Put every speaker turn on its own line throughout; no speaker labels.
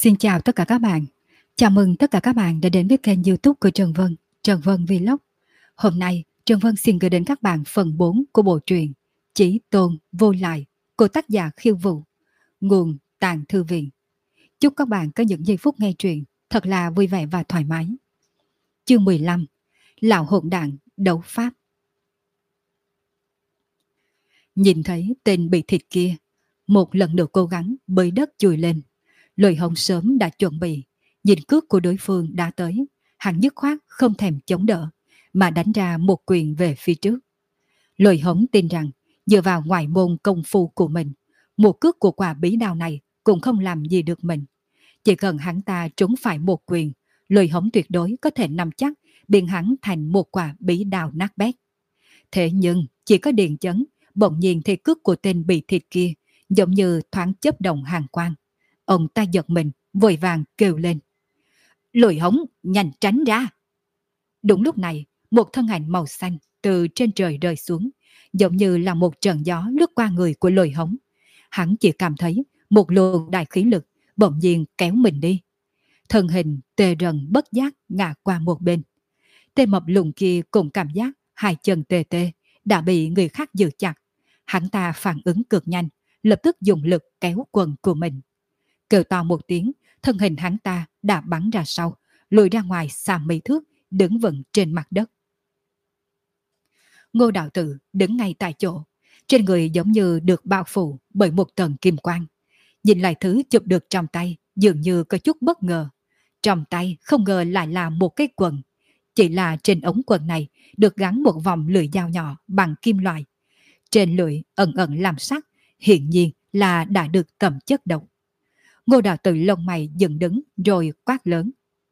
Xin chào tất cả các bạn. Chào mừng tất cả các bạn đã đến với kênh YouTube của Trần Vân Vlog. Hôm nay, Trần Vân xin gửi đến các bạn phần 4 của bộ truyện Chí Tôn Vô Lại của tác giả Khiêu Vũ, nguồn Tàng Thư Viện. Chúc các bạn có những giây phút nghe truyện thật là vui vẻ và thoải mái. Chương 15: Lão hỗn đản đấu pháp. Nhìn thấy tên bị thịt kia, một lần nữa cố gắng bơi đất chui lên. Lôi Hồng sớm đã chuẩn bị, nhìn cước của đối phương đã tới, hắn dứt khoát không thèm chống đỡ, mà đánh ra một quyền về phía trước. Lôi Hồng tin rằng, dựa vào ngoại môn công phu của mình, một cước của quả bí đao này cũng không làm gì được mình. Chỉ cần hắn ta trúng phải một quyền, Lôi Hồng tuyệt đối có thể nắm chắc biến hắn thành một quả bí đao nát bét. Thế nhưng, chỉ có Điền Chấn, bỗng nhiên thấy cước của tên bị thịt kia, giống như thoáng chớp động hàn quang. Ông ta giật mình, vội vàng kêu lên: Lôi Hống, nhanh tránh ra! Đúng lúc này, một thân ảnh màu xanh từ trên trời rơi xuống, giống như là một trận gió lướt qua người của Lôi Hống. Hắn chỉ cảm thấy một luồng đại khí lực bỗng nhiên kéo mình đi. Thân hình tê rần bất giác ngã qua một bên. Tên mập lùn kia cũng cảm giác hai chân tê tê đã bị người khác giữ chặt. Hắn ta phản ứng cực nhanh, lập tức dùng lực kéo quần của mình. Kêu to một tiếng, thân hình hắn ta đã bắn ra sau, lùi ra ngoài xa mấy thước, đứng vững trên mặt đất. Ngô Đạo Tử đứng ngay tại chỗ, trên người giống như được bao phủ bởi một tầng kim quang. Nhìn lại thứ chụp được trong tay, dường như có chút bất ngờ. Trong tay không ngờ lại là một cái quần. Chỉ là trên ống quần này được gắn một vòng lưỡi dao nhỏ bằng kim loại. Trên lưỡi ẩn ẩn làm sắc, hiển nhiên là đã được tẩm chất độc. Ngô Đạo Tử lông mày dựng đứng rồi quát lớn: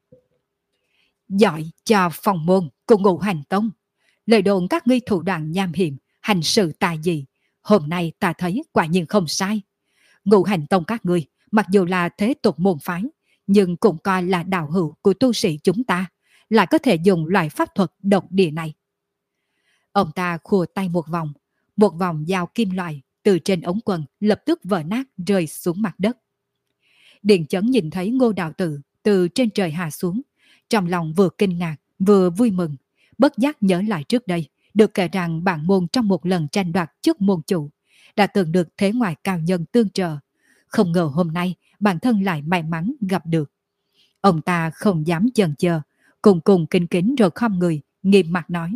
Giỏi cho phòng môn của Ngũ Hành Tông. Lời đồn các ngươi thủ đoạn nham hiểm, hành sự tà dị, hôm nay ta thấy quả nhiên không sai. Ngũ Hành Tông các ngươi mặc dù là thế tục môn phái, nhưng cũng coi là đạo hữu của tu sĩ chúng ta, lại có thể dùng loại pháp thuật độc địa này. Ông ta khua tay một vòng dao kim loại từ trên ống quần lập tức vỡ nát rơi xuống mặt đất. Điền Chấn nhìn thấy Ngô Đạo Tử từ trên trời hạ xuống, trong lòng vừa kinh ngạc vừa vui mừng, bất giác nhớ lại trước đây được kể rằng bản môn trong một lần tranh đoạt chức môn chủ đã từng được thế ngoại cao nhân tương trợ, không ngờ hôm nay bản thân lại may mắn gặp được. Ông ta không dám chần chờ, cùng cùng kính kính rồi khom người nghiêm mặt nói: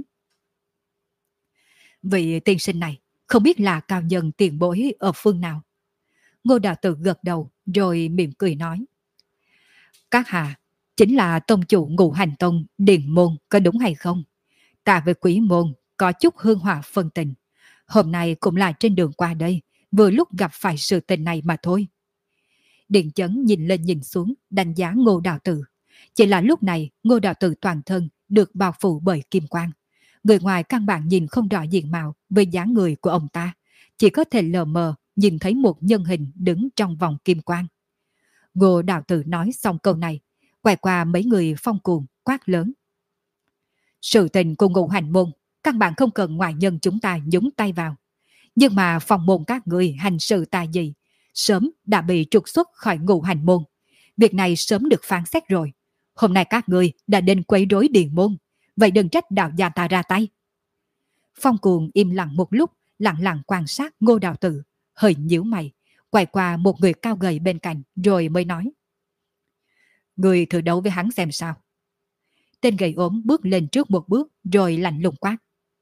Vị tiên sinh này không biết là cao nhân tiền bối ở phương nào? Ngô Đạo Tử gật đầu rồi mỉm cười nói: Các hạ chính là tông chủ Ngũ Hành Tông Điền Môn có đúng hay không? Ta với Quý Môn có chút hương hỏa phân tình. Hôm nay cũng là trên đường qua đây, vừa lúc gặp phải sự tình này mà thôi. Điền Chấn nhìn lên nhìn xuống đánh giá Ngô Đạo Tử. Chỉ là lúc này Ngô Đạo Tử toàn thân được bao phủ bởi kim quang. Người ngoài căn bản nhìn không rõ diện mạo với dáng người của ông ta, chỉ có thể lờ mờ nhìn thấy một nhân hình đứng trong vòng kim quang. Ngô Đạo Tử nói xong câu này, quay qua mấy người phong cuồng quát lớn: Sự tình của Ngũ Hành Môn căn bản không cần ngoại nhân chúng ta nhúng tay vào, nhưng mà phòng môn các người hành sự tà dị, sớm đã bị trục xuất khỏi Ngũ Hành Môn. Việc này sớm được phán xét rồi. Hôm nay các người đã đến quấy rối Điền Môn, vậy đừng trách đạo gia ta ra tay. Phong cuồng im lặng một lúc, lặng lặng quan sát Ngô Đạo Tử, hơi nhíu mày, quay qua một người cao gầy bên cạnh rồi mới nói: Người thử đấu với hắn xem sao. Tên gầy ốm bước lên trước một bước rồi lạnh lùng quát: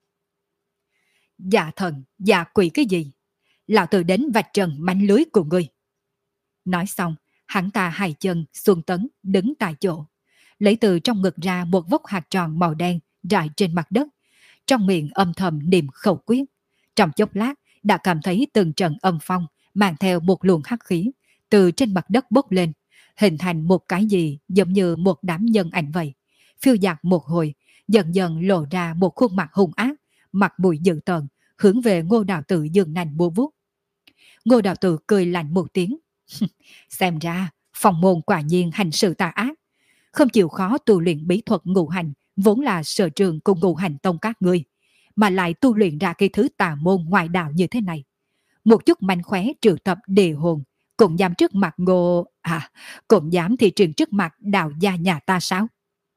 Dạ thần, dạ quỷ cái gì? Lão tử đến vạch trần manh lưới của ngươi. Nói xong, hắn ta hai chân xuân tấn đứng tại chỗ, lấy từ trong ngực ra một vốc hạt tròn màu đen rải trên mặt đất, trong miệng âm thầm niệm khẩu quyết. Trong chốc lát đã cảm thấy từng trận âm phong mang theo một luồng hắc khí từ trên mặt đất bốc lên, hình thành một cái gì giống như một đám nhân ảnh vậy. Phiêu dạt một hồi, dần dần lộ ra một khuôn mặt hung ác, mặt mũi dữ tợn, hướng về Ngô Đạo Tử giương nành búa vuốt. Ngô Đạo Tử cười lạnh một tiếng: Xem ra phòng môn quả nhiên hành sự tà ác, không chịu khó tu luyện bí thuật ngũ hành vốn là sở trường của Ngũ Hành Tông các ngươi, mà lại tu luyện ra cái thứ tà môn ngoại đạo như thế này. Một chút manh khóe triệu tập đề hồn cũng dám trước mặt Ngô À, cũng dám thị trường trước mặt Đào gia nhà ta sao?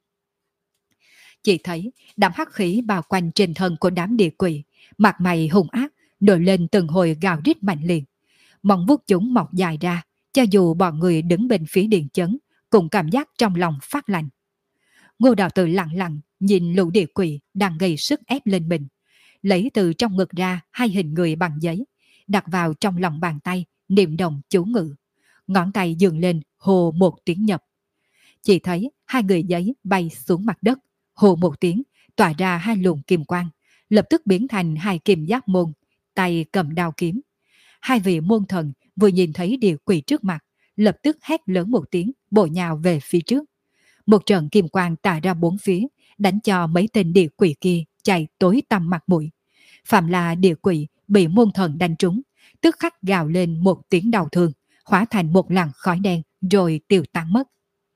Chỉ thấy đám hắc khí bao quanh trên thân của đám địa quỷ, mặt mày hung ác, nổi lên từng hồi gào rít mạnh liệt. Mong vuốt chúng mọc dài ra, cho dù bọn người đứng bên phía điện chấn, cũng cảm giác trong lòng phát lạnh. Ngô Đạo Tử lặng lặng nhìn lũ địa quỷ đang gây sức ép lên mình, lấy từ trong ngực ra hai hình người bằng giấy, đặt vào trong lòng bàn tay, niệm động chú ngữ. Ngón tay dường lên hồ một tiếng nhập. Chỉ thấy hai người giấy bay xuống mặt đất, hồ một tiếng, tỏa ra hai luồng kim quang, lập tức biến thành hai kim giáp môn, tay cầm đao kiếm. Hai vị môn thần vừa nhìn thấy địa quỷ trước mặt, lập tức hét lớn một tiếng, bổ nhào về phía trước. Một trận kim quang tỏa ra bốn phía, đánh cho mấy tên địa quỷ kia chạy tối tăm mặt mũi. Phạm là địa quỷ bị môn thần đánh trúng, tức khắc gào lên một tiếng đau thương, hóa thành một làn khói đen rồi tiêu tan mất.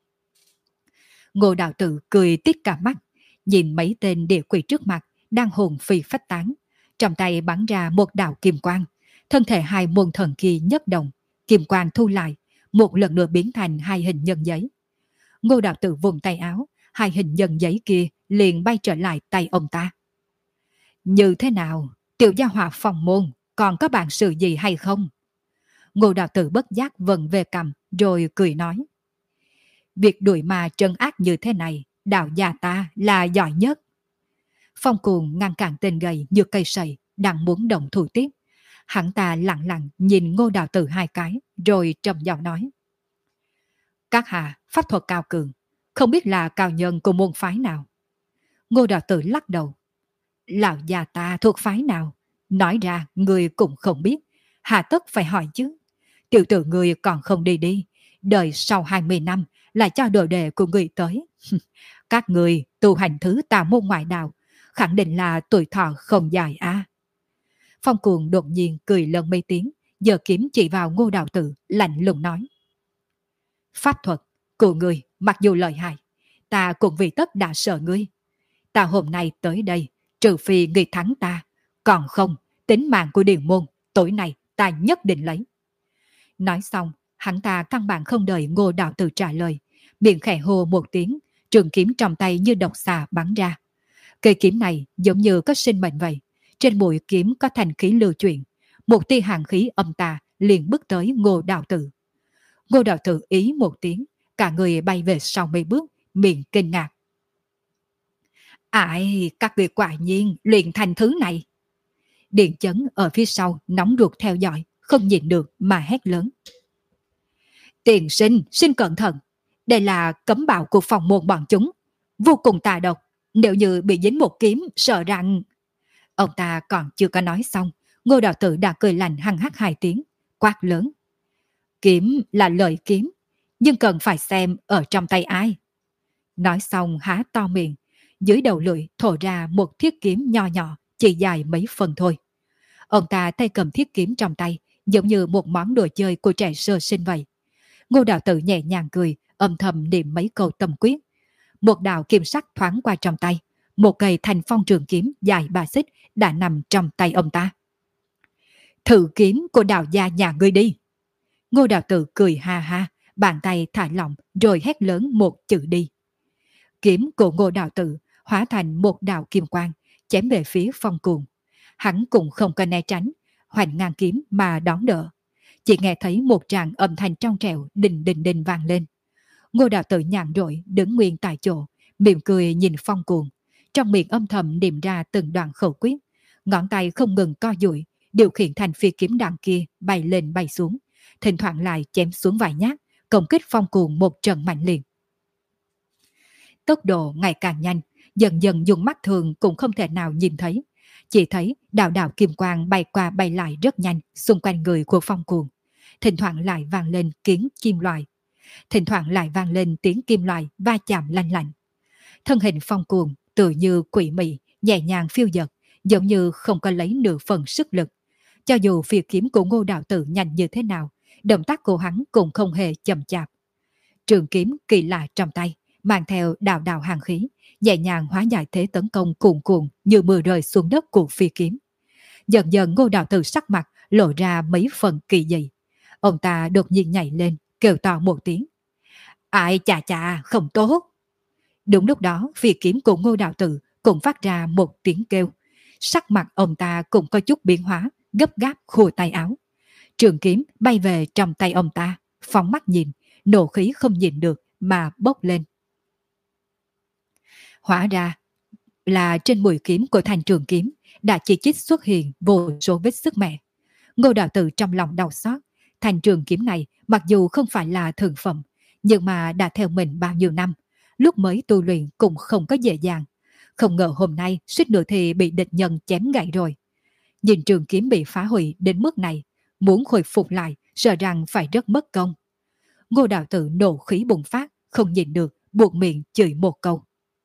Ngô Đạo Tử cười tít cả mắt, nhìn mấy tên địa quỷ trước mặt đang hồn phi phách tán, trong tay bắn ra một đạo kim quang, thân thể hai môn thần kia nhất động, kim quang thu lại, một lần nữa biến thành hai hình nhân giấy. Ngô Đạo Tử vùng tay áo, hai hình nhân giấy kia liền bay trở lại tay ông ta. Như thế nào, tiểu gia hỏa phòng môn, còn có bản sự gì hay không? Ngô Đạo Tử bất giác vần về cầm, rồi cười nói. Việc đuổi ma trấn ác như thế này, đạo gia ta là giỏi nhất. Phong Cuồng ngăn cản tên gầy như cây sậy, đang muốn động thủ tiếp. Hắn ta lặng lặng nhìn Ngô Đạo Tử hai cái, rồi trầm giọng nói. Các hạ pháp thuật cao cường, không biết là cao nhân của môn phái nào? Ngô Đạo Tử lắc đầu. Lão già ta thuộc phái nào? Nói ra người cũng không biết, hà tất phải hỏi chứ. Tiểu tử người còn không đi, đợi sau 20 năm là cho đồ đệ của người tới. Các người tu hành thứ tà môn ngoại đạo, khẳng định là tuổi thọ không dài à. Phong Cuồng đột nhiên cười lớn mấy tiếng, giờ kiếm chỉ vào Ngô Đạo Tử, lạnh lùng nói. Pháp thuật của người mặc dù lợi hại, ta cũng vì tất đã sợ ngươi. Ta hôm nay tới đây, trừ phi người thắng ta, còn không, tính mạng của Điền môn, tối nay ta nhất định lấy. Nói xong, hắn ta căn bản không đợi Ngô Đạo Tử trả lời, miệng khẽ hô một tiếng, trường kiếm trong tay như độc xà bắn ra. Cây kiếm này giống như có sinh mệnh vậy, trên mũi kiếm có thành khí lưu chuyển, một tia hàn khí âm tà liền bước tới Ngô Đạo Tử. Ngô Đạo Tử ý một tiếng, cả người bay về sau mấy bước, miệng kinh ngạc. Ai, các người quả nhiên luyện thành thứ này. Điện Chấn ở phía sau nóng ruột theo dõi, không nhịn được mà hét lớn. Tiền sinh, xin cẩn thận. Đây là cấm bạo của phòng môn bọn chúng, vô cùng tà độc. Nếu như bị dính một kiếm, sợ rằng... Ông ta còn chưa có nói xong, Ngô Đạo Tử đã cười lạnh hăng hắc hai tiếng, quát lớn. Kiếm là lợi kiếm, nhưng cần phải xem ở trong tay ai. Nói xong há to miệng, dưới đầu lưỡi thổ ra một thiết kiếm nho nhỏ, chỉ dài mấy phần thôi. Ông ta tay cầm thiết kiếm trong tay, giống như một món đồ chơi của trẻ sơ sinh vậy. Ngô Đạo Tử nhẹ nhàng cười, âm thầm niệm mấy câu tâm quyết. Một đạo kim sắc thoáng qua trong tay, một cây thành phong trường kiếm dài 3 xích đã nằm trong tay ông ta. Thử kiếm của đạo gia nhà ngươi đi. Ngô Đạo Tử cười ha ha, bàn tay thả lỏng rồi hét lớn một chữ đi. Kiếm của Ngô Đạo Tử hóa thành một đạo kim quang, chém về phía Phong Cuồng. Hắn cũng không có né tránh, hoành ngang kiếm mà đón đỡ. Chỉ nghe thấy một tràng âm thanh trong trẻo đình đình đình vang lên. Ngô Đạo Tử nhàn rỗi đứng nguyên tại chỗ, mỉm cười nhìn Phong Cuồng, trong miệng âm thầm niệm ra từng đoạn khẩu quyết, ngón tay không ngừng co duỗi, điều khiển thành phi kiếm đằng kia bay lên bay xuống, thỉnh thoảng lại chém xuống vài nhát, công kích Phong Cuồng một trận mạnh liệt. Tốc độ ngày càng nhanh, dần dần dùng mắt thường cũng không thể nào nhìn thấy, chỉ thấy đạo đạo kim quang bay qua bay lại rất nhanh xung quanh người của Phong Cuồng, thỉnh thoảng lại vang lên tiếng kim loại, thỉnh thoảng lại vang lên tiếng kim loại va chạm lanh lảnh. Thân hình Phong Cuồng tự như quỷ mị, nhẹ nhàng phiêu dật, giống như không có lấy nửa phần sức lực. Cho dù phi kiếm của Ngô Đạo Tử nhanh như thế nào, động tác của hắn cũng không hề chậm chạp. Trường kiếm kỳ lạ trong tay, mang theo đạo đạo hàng khí, nhẹ nhàng hóa giải thế tấn công cuồn cuộn như mưa rơi xuống đất của phi kiếm. Dần dần Ngô Đạo Tử sắc mặt lộ ra mấy phần kỳ dị. Ông ta đột nhiên nhảy lên, kêu to một tiếng. Ai chà chà, không tốt. Đúng lúc đó, phi kiếm của Ngô Đạo Tử cũng phát ra một tiếng kêu. Sắc mặt ông ta cũng có chút biến hóa, gấp gáp khua tay áo. Trường kiếm bay về trong tay ông ta, phóng mắt nhìn, nộ khí không nhìn được mà bốc lên. Hóa ra là trên mũi kiếm của thanh trường kiếm đã chỉ chít xuất hiện vô số vết sức mẻ. Ngô Đạo Tử trong lòng đau xót, thanh trường kiếm này mặc dù không phải là thượng phẩm, nhưng mà đã theo mình bao nhiêu năm, lúc mới tu luyện cũng không có dễ dàng. Không ngờ hôm nay suýt nữa thì bị địch nhân chém gãy rồi. Nhìn trường kiếm bị phá hủy đến mức này, muốn khôi phục lại sợ rằng phải rất mất công. Ngô Đạo Tử nộ khí bùng phát, không nhìn được, buộc miệng chửi một câu.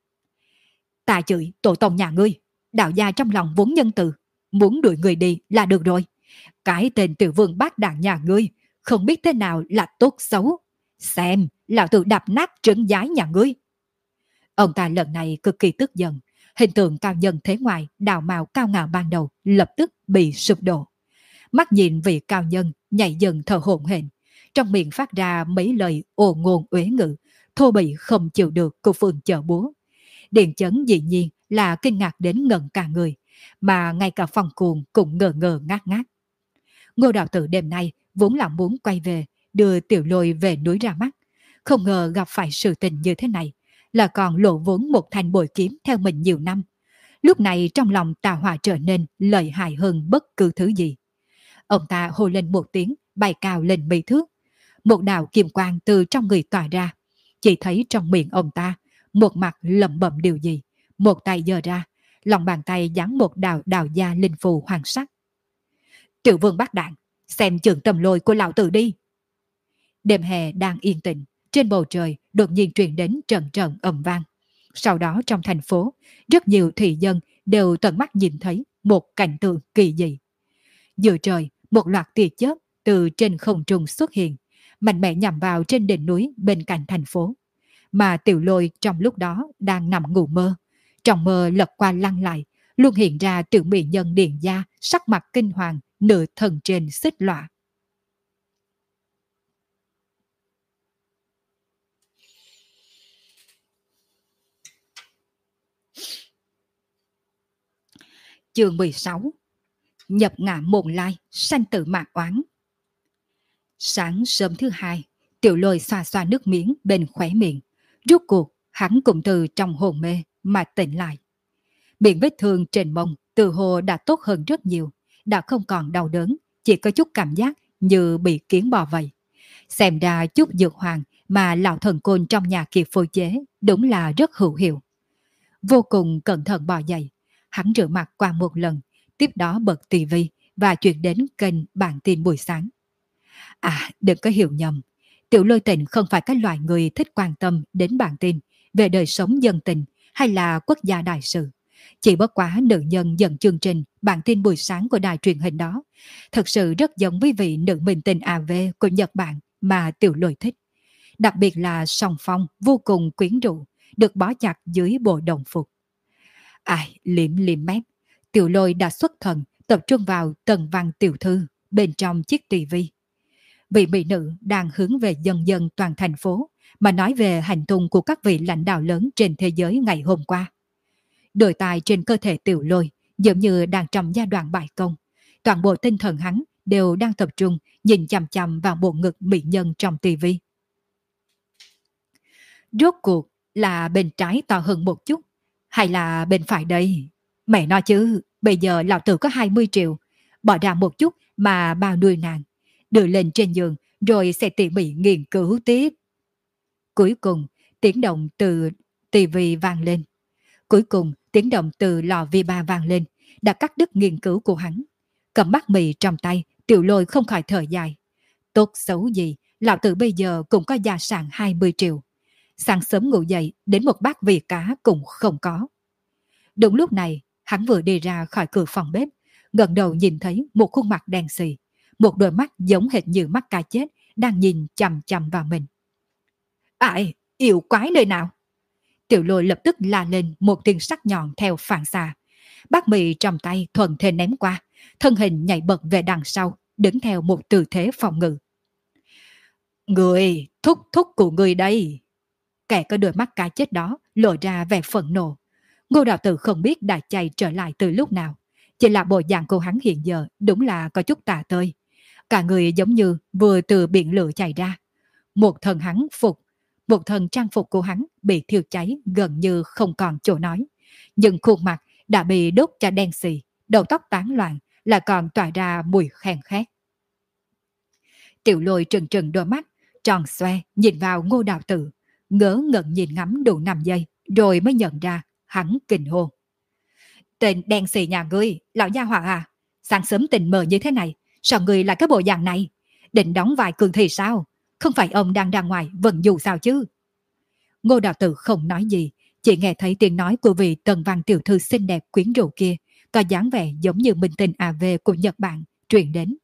Ta chửi tổ tông nhà ngươi, đạo gia trong lòng vốn nhân từ, muốn đuổi người đi là được rồi. Cái tên tiểu vương bát đảng nhà ngươi, không biết thế nào là tốt xấu. Xem, lão tử đạp nát trấn giái nhà ngươi. Ông ta lần này cực kỳ tức giận, hình tượng cao nhân thế ngoài đào mạo cao ngạo ban đầu lập tức bị sụp đổ. Mắt nhìn vị cao nhân nhảy dần thở hổn hển, trong miệng phát ra mấy lời ồ ngôn uế ngữ, thô bỉ không chịu được của phường chợ búa. Điện Chấn dĩ nhiên là kinh ngạc đến ngẩn cả người, mà ngay cả phòng cuồng cũng ngờ ngờ ngác ngác. Ngô Đạo Tử đêm nay vốn là muốn quay về, đưa Tiểu Lôi về núi ra mắt, không ngờ gặp phải sự tình như thế này, là còn lộ vốn một thanh bội kiếm theo mình nhiều năm. Lúc này trong lòng Tà Hỏa trở nên lợi hại hơn bất cứ thứ gì. Ông ta hô lên một tiếng, bay cao lên mấy thước. Một đạo kiềm quang từ trong người tỏa ra, chỉ thấy trong miệng ông ta, một mặt lẩm bẩm điều gì, một tay giơ ra, lòng bàn tay giáng một đạo đào gia linh phù hoàng sắc. Tiểu vương bát đạn, xem trường tầm lôi của lão tử đi. Đêm hè đang yên tĩnh, trên bầu trời đột nhiên truyền đến trận trận ầm vang. Sau đó trong thành phố, rất nhiều thị dân đều tận mắt nhìn thấy một cảnh tượng kỳ dị. Giữa trời, một loạt tia chớp từ trên không trung xuất hiện, mạnh mẽ nhằm vào trên đỉnh núi bên cạnh thành phố. Mà Tiểu Lôi trong lúc đó đang nằm ngủ mơ. Trong mơ lật qua lăn lại, luôn hiện ra tiểu mỹ nhân Điền Gia sắc mặt kinh hoàng, nửa thần trên xích lọa. Chương 16. Nhập ngã môn lai, sanh tử mạc oán. Sáng sớm thứ hai, Tiểu Lôi xoa xoa nước miếng bên khóe miệng. Rốt cuộc, hắn cũng từ trong hồn mê mà tỉnh lại. Miệng vết thương trên mông từ hồ đã tốt hơn rất nhiều, đã không còn đau đớn, chỉ có chút cảm giác như bị kiến bò vậy. Xem ra chút dược hoàng mà lão thần côn trong nhà kia phối chế đúng là rất hữu hiệu. Vô cùng cẩn thận bò dậy, hắn rửa mặt qua một lần, tiếp đó bật tivi và chuyển đến kênh bản tin buổi sáng. À, đừng có hiểu nhầm, Tiểu Lôi Tình không phải cái loại người thích quan tâm đến bản tin về đời sống dân tình hay là quốc gia đại sự. Chỉ bất quá nữ nhân dẫn chương trình bản tin buổi sáng của đài truyền hình đó thật sự rất giống với vị nữ minh tinh AV của Nhật Bản mà Tiểu Lôi thích. Đặc biệt là song phong vô cùng quyến rũ, được bó chặt dưới bộ đồng phục. Ai, liếm liếm mép, Tiểu Lôi đã xuất thần tập trung vào tầng văn tiểu thư bên trong chiếc tivi. Vị mỹ nữ đang hướng về dân dân toàn thành phố mà nói về hành tung của các vị lãnh đạo lớn trên thế giới ngày hôm qua. Đôi tài trên cơ thể Tiểu Lôi giống như đang trong giai đoạn bại công. Toàn bộ tinh thần hắn đều đang tập trung nhìn chằm chằm vào bộ ngực mỹ nhân trong tivi. Rốt cuộc là bên trái to hơn một chút, hay là bên phải đây? Mẹ nói chứ, bây giờ lão tử có 20 triệu, bỏ ra một chút mà bao nuôi nàng, đưa lên trên giường rồi sẽ tỉ mỉ nghiên cứu tiếp. Cuối cùng, tiếng động từ tivi vang lên. Cuối cùng, tiếng động từ lò vi ba vang lên, đã cắt đứt nghiên cứu của hắn. Cầm bát mì trong tay, Tiểu Lôi không khỏi thở dài. Tốt xấu gì, lão tử bây giờ cũng có gia sản 20 triệu. Sáng sớm ngủ dậy, đến một bát vỉ cá cũng không có. Đúng lúc này, hắn vừa đi ra khỏi cửa phòng bếp, ngẩng đầu nhìn thấy một khuôn mặt đen xì, một đôi mắt giống hệt như mắt cá chết đang nhìn chằm chằm vào mình. Ai, yêu quái nơi nào? Tiểu Lôi lập tức la lên một tiếng sắc nhọn theo phản xạ. Bát mì trong tay thuận thế ném qua, thân hình nhảy bật về đằng sau, đứng theo một tư thế phòng ngự. Người, thúc thúc của người đây. Kẻ có đôi mắt cá chết đó lộ ra vẻ phẫn nộ. Ngô Đạo Tử không biết đã chạy trở lại từ lúc nào. Chỉ là bộ dạng của hắn hiện giờ đúng là có chút tà tơi. Cả người giống như vừa từ biển lửa chạy ra. Một thân trang phục của hắn bị thiêu cháy gần như không còn chỗ nói. Nhưng khuôn mặt đã bị đốt cho đen xì, đầu tóc tán loạn, lại còn tỏa ra mùi khen khét. Tiểu Lôi trừng trừng đôi mắt, tròn xoe nhìn vào Ngô Đạo Tử, ngớ ngẩn nhìn ngắm đủ 5 giây, rồi mới nhận ra hắn kinh hồn. Tên đen xì nhà ngươi, lão gia hỏa à, sáng sớm tình mờ như thế này, sao ngươi lại cái bộ dạng này? Định đóng vài cường thì sao? Không phải ông đang ra ngoài vận dù sao chứ? Ngô Đạo Tử không nói gì, chỉ nghe thấy tiếng nói của vị tần văn tiểu thư xinh đẹp quyến rũ kia, có dáng vẻ giống như minh tinh AV của Nhật Bản, truyền đến.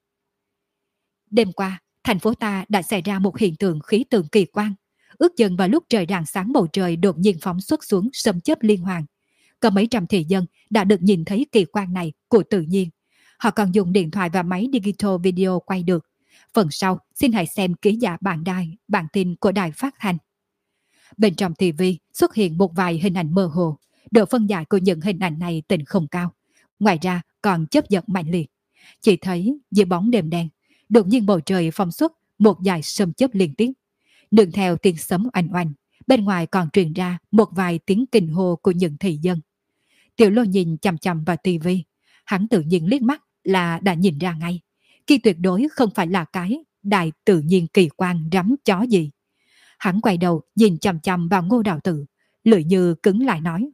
Đêm qua, thành phố ta đã xảy ra một hiện tượng khí tượng kỳ quan. Ước chừng vào lúc trời rạng sáng bầu trời đột nhiên phóng xuất xuống sấm chớp liên hoàn. Có mấy trăm thị dân đã được nhìn thấy kỳ quan này của tự nhiên. Họ còn dùng điện thoại và máy digital video quay được. Phần sau, xin hãy xem ký giả bản tin của đài phát thanh. Bên trong TV xuất hiện một vài hình ảnh mơ hồ. Độ phân giải của những hình ảnh này tình không cao. Ngoài ra còn chớp giật mạnh liệt. Chỉ thấy dưới bóng đêm đen, đột nhiên bầu trời phóng xuất một dải sấm chớp liên tiếp. Đường theo tiếng sấm oanh oanh, bên ngoài còn truyền ra một vài tiếng kinh hô của những thị dân. Tiểu Lôi nhìn chằm chằm vào tivi, hắn tự nhiên liếc mắt là đã nhìn ra ngay. Kia tuyệt đối không phải là cái đại tự nhiên kỳ quan rắm chó gì. Hắn quay đầu nhìn chằm chằm vào Ngô Đạo Tử, lưỡi như cứng lại nói.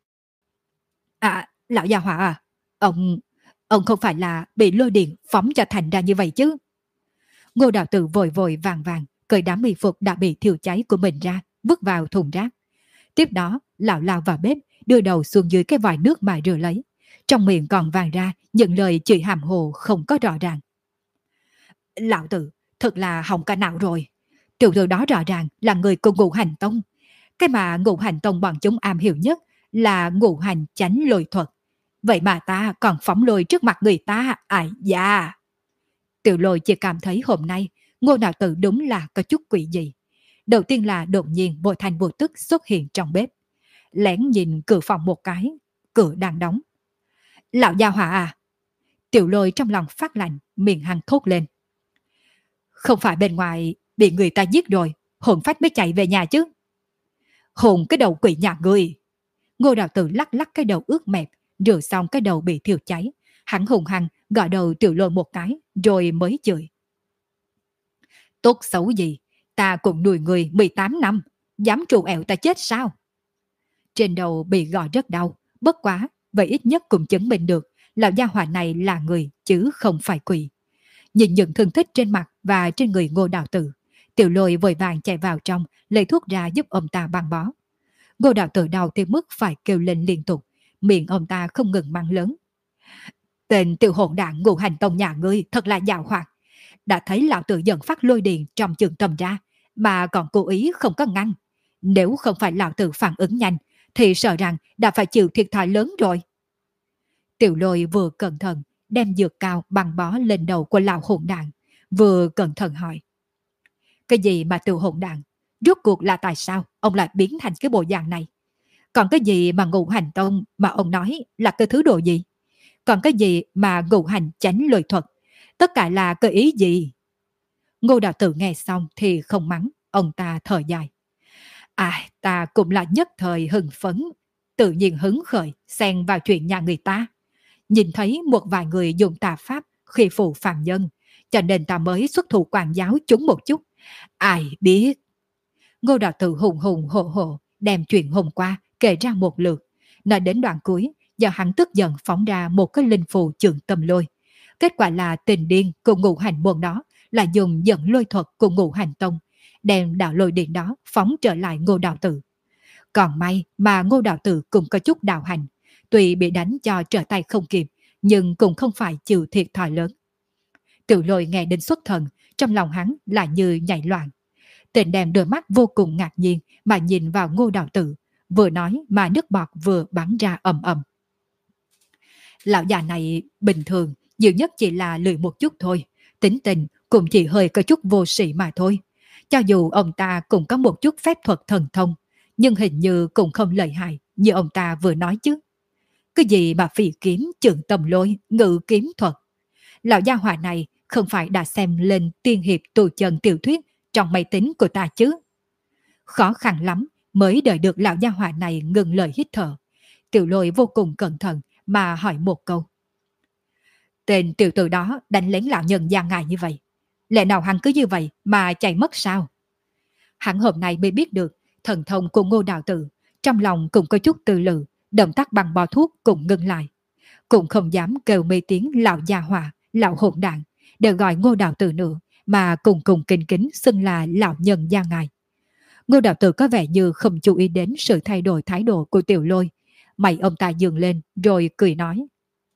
À, lão già hỏa à, ông không phải là bị lôi điện phóng cho thành ra như vậy chứ? Ngô Đạo Tử vội vội vàng vàng cởi đám y phục đã bị thiêu cháy của mình ra, vứt vào thùng rác. Tiếp đó, lão lao vào bếp, đưa đầu xuống dưới cái vòi nước mà rửa lấy. Trong miệng còn vang ra những lời chửi hàm hồ không có rõ ràng. Lão Tử, thật là hỏng cả não rồi. Tiểu tử đó rõ ràng là người của Ngũ Hành Tông. Cái mà Ngũ Hành Tông bọn chúng am hiểu nhất là ngũ hành chánh lôi thuật. Vậy mà ta còn phóng lôi trước mặt người ta, ai da. Tiểu Lôi chỉ cảm thấy hôm nay Ngô Đạo Tử đúng là có chút quỷ gì. Đầu tiên là đột nhiên vô thành vô tức xuất hiện trong bếp. Lén nhìn cửa phòng một cái, cửa đang đóng. Lão gia hỏa à? Tiểu Lôi trong lòng phát lạnh, miệng hăng thốt lên. Không phải bên ngoài bị người ta giết rồi, hồn phách mới chạy về nhà chứ. Hồn cái đầu quỷ nhà người. Ngô Đạo Tử lắc lắc cái đầu ướt mẹp, rửa xong cái đầu bị thiêu cháy. Hắn hùng hăng gõ đầu Tiểu Lôi một cái, rồi mới chửi. Tốt xấu gì, ta cũng nuôi người 18 năm, dám trù ẻo ta chết sao? Trên đầu bị gõ rất đau, bất quá, vậy ít nhất cũng chứng minh được lão gia hỏa này là người chứ không phải quỷ. Nhìn những thương tích trên mặt và trên người Ngô Đạo Tử, Tiểu Lôi vội vàng chạy vào trong, lấy thuốc ra giúp ông ta băng bó. Ngô Đạo Tử đau tới mức phải kêu lên liên tục, miệng ông ta không ngừng mắng lớn. Tên tiểu hồn đảng Ngũ Hành Tông nhà ngươi thật là giàu hoạt. Đã thấy lão tử dẫn phát lôi điện trong trường tầm ra, mà còn cố ý không có ngăn. Nếu không phải lão tử phản ứng nhanh, thì sợ rằng đã phải chịu thiệt thòi lớn rồi. Tiểu Lôi vừa cẩn thận đem dược cao băng bó lên đầu của lão hồn đảng, vừa cẩn thận hỏi. Cái gì mà tiểu hồn đảng? Rốt cuộc là tại sao ông lại biến thành cái bộ dạng này? Còn cái gì mà Ngũ Hành Tông mà ông nói là cái thứ đồ gì? Còn cái gì mà ngũ hành chánh lôi thuật? Tất cả là cái ý gì? Ngô Đạo Tử nghe xong thì không mắng, ông ta thở dài. Ta cũng là nhất thời hưng phấn, tự nhiên hứng khởi xen vào chuyện nhà người ta. Nhìn thấy một vài người dùng tà pháp khi phụ phàm nhân, cho nên ta mới xuất thủ quản giáo chúng một chút. Ai biết. Ngô Đạo Tử hùng hùng hổ hổ đem chuyện hôm qua kể ra một lượt. Nói đến đoạn cuối, do hắn tức giận phóng ra một cái linh phù trường tâm lôi. Kết quả là tình điên của ngũ hành môn đó là dùng dẫn lôi thuật của Ngũ Hành Tông, đem đạo lôi điện đó phóng trở lại Ngô Đạo Tử. Còn may mà Ngô Đạo Tử cũng có chút đạo hành, tuy bị đánh cho trở tay không kịp, nhưng cũng không phải chịu thiệt thòi lớn. Tiểu Lôi nghe đến xuất thần, trong lòng hắn là như nhảy loạn. Tên đem đôi mắt vô cùng ngạc nhiên mà nhìn vào Ngô Đạo Tử, vừa nói mà nước bọt vừa bắn ra ầm ầm. Lão già này bình thường, nhiều nhất chỉ là lười một chút thôi, tính tình cũng chỉ hơi có chút vô sĩ mà thôi. Cho dù ông ta cũng có một chút phép thuật thần thông, nhưng hình như cũng không lợi hại như ông ta vừa nói chứ. Cái gì mà phỉ kiếm, trường tầm lôi, ngự kiếm thuật. Lão gia hỏa này không phải đã xem lên tiên hiệp tù chân tiểu thuyết trong máy tính của ta chứ. Khó khăn lắm mới đợi được lão gia hỏa này ngừng lời hít thở. Tiểu lôi vô cùng cẩn thận mà hỏi một câu. Tên tiểu tử đó đánh lén lão nhân gia ngài như vậy. Lẽ nào hắn cứ như vậy mà chạy mất sao? Hắn hôm nay mới biết được thần thông của Ngô đạo tử, trong lòng cũng có chút tư lự, động tác bằng bò thuốc cũng ngưng lại. Cũng không dám kêu mấy tiếng lão gia hỏa, lão hỗn đạn, để gọi Ngô đạo tử nữa, mà cùng cùng kính kính xưng là lão nhân gia ngài. Ngô đạo tử có vẻ như không chú ý đến sự thay đổi thái độ của tiểu lôi. Mày ông ta dừng lên rồi cười nói.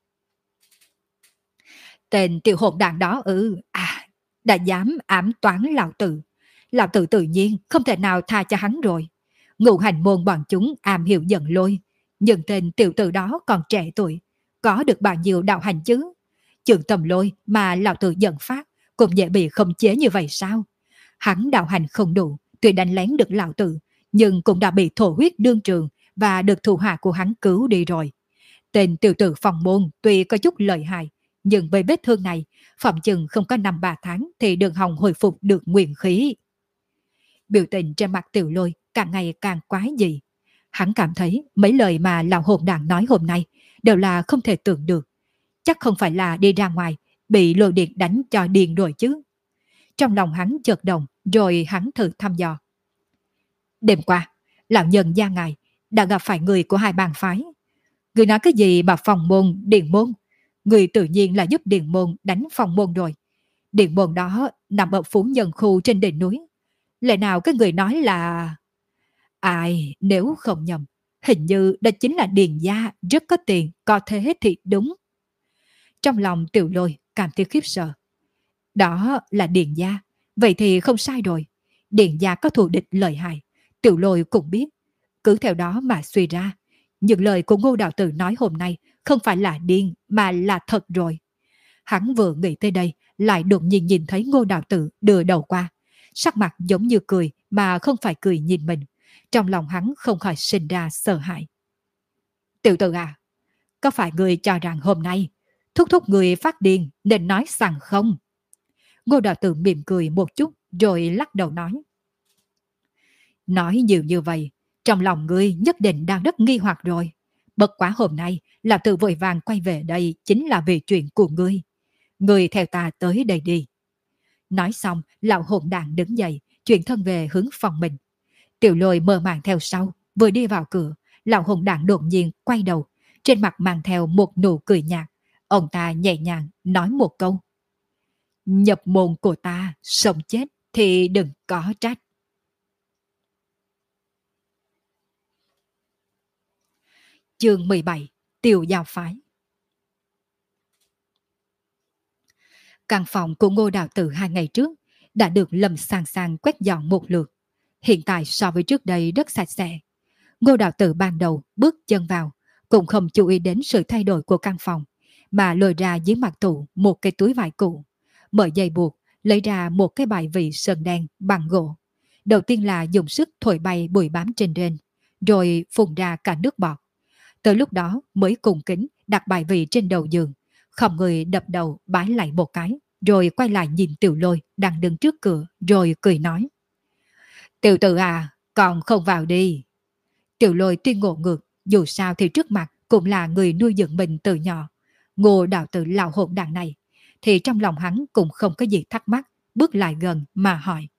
Tên tiểu hỗn đạn đó đã dám ám toán lão tử. Lão tử tự nhiên không thể nào tha cho hắn rồi. Ngũ hành môn bọn chúng am hiểu giận lôi. Nhưng tên tiểu tử đó còn trẻ tuổi, có được bao nhiêu đạo hành chứ? Trường tầm lôi mà lão tử giận phát cũng dễ bị khống chế như vậy sao? Hắn đạo hành không đủ, tuy đánh lén được lão tử, nhưng cũng đã bị thổ huyết đương trường và được thủ hạ của hắn cứu đi rồi. Tên tiểu tử phòng môn tuy có chút lợi hại, nhưng với vết thương này, phòng chừng không có 5-3 tháng thì đường hòng hồi phục được nguyên khí. Biểu tình trên mặt tiểu lôi càng ngày càng quái dị. Hắn cảm thấy mấy lời mà lão hồn đảng nói hôm nay đều là không thể tưởng được. Chắc không phải là đi ra ngoài, bị lôi điện đánh cho điên rồi chứ. Trong lòng hắn chợt động, rồi hắn thử thăm dò. Đêm qua, lão nhân gia ngài đã gặp phải người của hai bang phái. Người nói cái gì mà phòng môn, điện môn. Người tự nhiên là giúp điện môn đánh phòng môn rồi. Điện môn đó nằm ở Phú Nhân khu trên đỉnh núi. Lẽ nào cái người nói là... Ai, nếu không nhầm, hình như đó chính là Điền gia, rất có tiền, có thế thì đúng. Trong lòng tiểu lôi cảm thấy khiếp sợ. Đó là Điền gia, vậy thì không sai rồi. Điền gia có thù địch lợi hại, tiểu lôi cũng biết. Cứ theo đó mà suy ra, những lời của Ngô đạo tử nói hôm nay không phải là điên mà là thật rồi. Hắn vừa nghĩ tới đây, lại đột nhiên nhìn thấy Ngô đạo tử đưa đầu qua. Sắc mặt giống như cười mà không phải cười nhìn mình. Trong lòng hắn không khỏi sinh ra sợ hãi. Tiểu tử à, có phải người cho rằng hôm nay thúc thúc người phát điên nên nói rằng không? Ngô đạo tử mỉm cười một chút rồi lắc đầu nói. Nói nhiều như vậy, trong lòng ngươi nhất định đang rất nghi hoặc rồi. Bất quá hôm nay, lão tử vội vàng quay về đây chính là về chuyện của ngươi. Ngươi theo ta tới đây đi. Nói xong, lão hỗn đản đứng dậy, chuyển thân về hướng phòng mình. Tiểu lôi mơ màng theo sau, vừa đi vào cửa, lão hỗn đản đột nhiên quay đầu, trên mặt mang theo một nụ cười nhạt. Ông ta nhẹ nhàng nói một câu. Nhập môn của ta, sống chết thì đừng có trách. Chương 17, Tiểu Giao Phái. Căn phòng của Ngô đạo tử 2 ngày trước đã được Lâm Sang Sang quét dọn một lượt. Hiện tại so với trước đây rất sạch sẽ. Ngô đạo tử ban đầu bước chân vào, cũng không chú ý đến sự thay đổi của căn phòng, mà lôi ra dưới mặt tủ một cái túi vải cũ, mở dây buộc, lấy ra một cái bài vị sơn đen bằng gỗ. Đầu tiên là dùng sức thổi bay bụi bám trên đền, rồi phun ra cả nước bọt. Tới lúc đó mới cùng kính đặt bài vị trên đầu giường, không người đập đầu bái lại một cái, rồi quay lại nhìn tiểu lôi đang đứng trước cửa, rồi cười nói. Tiểu tử à, còn không vào đi. Tiểu lôi tuy ngộ ngược, dù sao thì trước mặt cũng là người nuôi dưỡng mình từ nhỏ. Ngô đạo tử lão hỗn đản này, thì trong lòng hắn cũng không có gì thắc mắc, bước lại gần mà hỏi.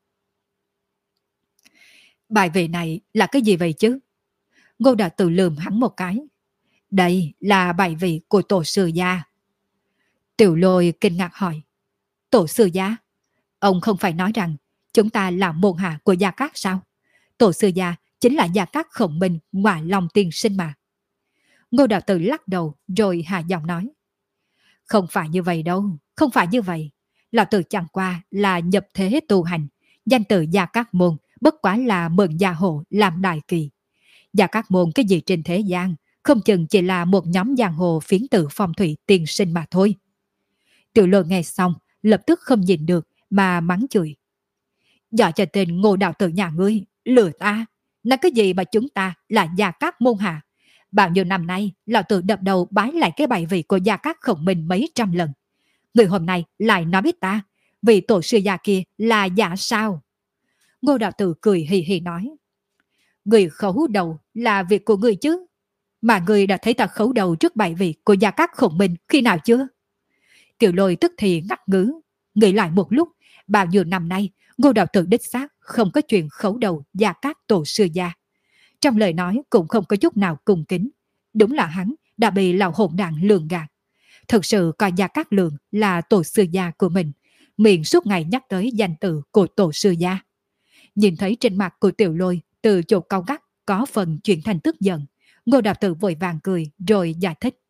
Bài vị này là cái gì vậy chứ? Ngô đạo tử lườm hắn một cái. Đây là bài vị của tổ sư gia. Tiểu lôi kinh ngạc hỏi. Tổ sư gia? Ông không phải nói rằng chúng ta là môn hạ của Gia Cát sao? Tổ sư gia chính là Gia Cát Khổng Minh ngoài lòng tiên sinh mà. Ngô đạo tử lắc đầu rồi hạ giọng nói. Không phải như vậy đâu, không phải như vậy. Lão tử chẳng qua là nhập thế tu hành, danh từ Gia Cát Môn bất quá là mượn gia hộ làm đại kỳ. Gia Cát Môn cái gì trên thế gian, không chừng chỉ là một nhóm giang hồ phiến tử phong thủy tiên sinh mà thôi. Tiểu lôi nghe xong, lập tức không nhìn được mà mắng chửi. Dọa cho tên Ngô đạo tử nhà ngươi lừa ta. Nói cái gì mà chúng ta là Gia Cát môn hạ. Bao nhiêu năm nay lão tử đập đầu bái lại cái bài vị của Gia Cát Khổng Minh mấy trăm lần. Người hôm nay lại nói biết ta, vì tổ sư già kia là giả sao? Ngô đạo tử cười hì hì nói. Người khấu đầu là việc của người chứ. Mà người đã thấy ta khấu đầu trước bài vị của Gia Cát Khổng Minh khi nào chưa? Tiểu Lôi tức thì ngắt ngứ, nghĩ lại một lúc, bao nhiêu năm nay Ngô đạo tử đích xác không có chuyện khấu đầu Gia Cát tổ sư gia. Trong lời nói cũng không có chút nào cung kính. Đúng là hắn đã bị lão hỗn đản lường gạt. Thực sự coi Gia Cát Lượng là tổ sư gia của mình, miệng suốt ngày nhắc tới danh tự của tổ sư gia. Nhìn thấy trên mặt của Tiểu Lôi từ chỗ cao gắt có phần chuyển thành tức giận, Ngô đạo tử vội vàng cười rồi giải thích.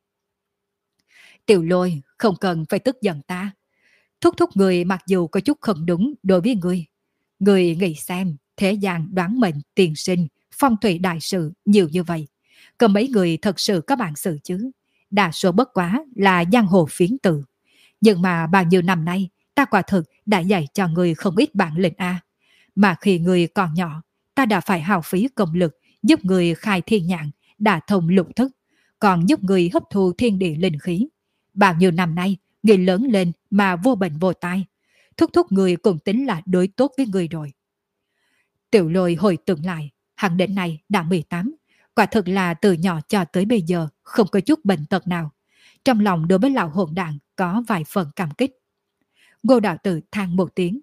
Tiểu Lôi không cần phải tức giận ta. Thúc thúc người mặc dù có chút không đúng đối với người. Người nghĩ xem, thế gian đoán mệnh, tiền sinh, phong thủy đại sự nhiều như vậy. Có mấy người thật sự có bản sự chứ. Đa số bất quá là giang hồ phiến tử. Nhưng mà bao nhiêu năm nay, ta quả thực đã dạy cho người không ít bản lĩnh a. Mà khi người còn nhỏ, ta đã phải hao phí công lực giúp người khai thiên nhãn, đả thông lục thức, còn giúp người hấp thu thiên địa linh khí. Bao nhiêu năm nay, người lớn lên mà vô bệnh vô tai. Thúc thúc người cũng tính là đối tốt với người rồi. Tiểu Lôi hồi tưởng lại, hắn đến nay đã 18, quả thực là từ nhỏ cho tới bây giờ không có chút bệnh tật nào. Trong lòng đối với lão hỗn đản có vài phần cảm kích. Ngô đạo tử than một tiếng.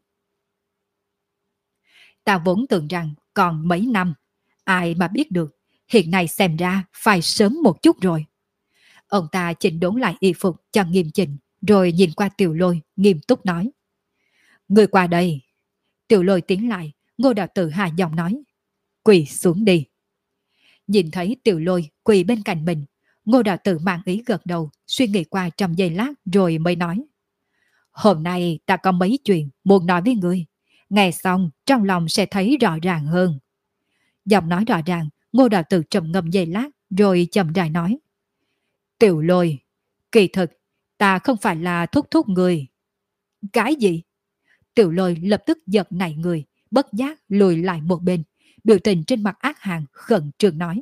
Ta vốn tưởng rằng còn mấy năm, ai mà biết được, hiện nay xem ra phải sớm một chút rồi. Ông ta chỉnh đốn lại y phục cho nghiêm chỉnh, rồi nhìn qua Tiểu Lôi nghiêm túc nói. Người qua đây. Tiểu Lôi tiến lại, Ngô đạo tử hạ giọng nói. Quỳ xuống đi. Nhìn thấy Tiểu Lôi quỳ bên cạnh mình, Ngô đạo tử mang ý gật đầu, suy nghĩ qua trong giây lát rồi mới nói. Hôm nay ta có mấy chuyện muốn nói với ngươi. Nghe xong trong lòng sẽ thấy rõ ràng hơn. Giọng nói rõ ràng, Ngô đạo tử trầm ngâm giây lát rồi chậm rãi nói. Tiểu Lôi, kỳ thực ta không phải là thúc thúc người. Cái gì? Tiểu Lôi lập tức giật nảy người, bất giác lùi lại một bên, biểu tình trên mặt ác hàn khẩn trương nói.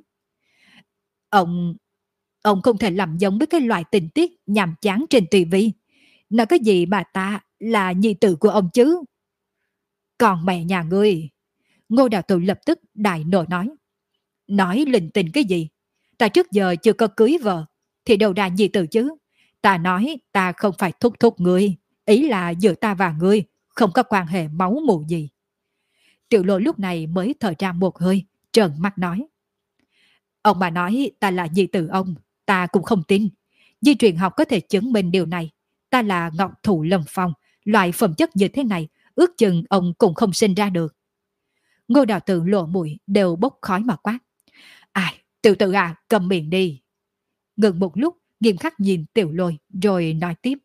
Ông không thể làm giống với cái loại tình tiết nhàm chán trên tivi. Nói cái gì mà ta là nhi tử của ông chứ? Còn mẹ nhà ngươi. Ngô đạo tử lập tức đại nổi nói. Nói linh tinh cái gì? Ta trước giờ chưa có cưới vợ, thì đâu ra nhi tử chứ? Ta nói ta không phải thúc thúc ngươi, ý là giữa ta và ngươi không có quan hệ máu mủ gì. Tiểu Lôi lúc này mới thở ra một hơi, trợn mắt nói. Ông mà nói ta là nhi tử ông, ta cũng không tin. Di truyền học có thể chứng minh điều này. Ta là Ngọc Thụ Lâm Phong, loại phẩm chất như thế này, ước chừng ông cũng không sinh ra được. Ngô đạo tử lộ mũi đều bốc khói mà quát. Ai, tiểu tử à, cầm miệng đi. Ngừng một lúc, nghiêm khắc nhìn Tiểu Lôi rồi nói tiếp.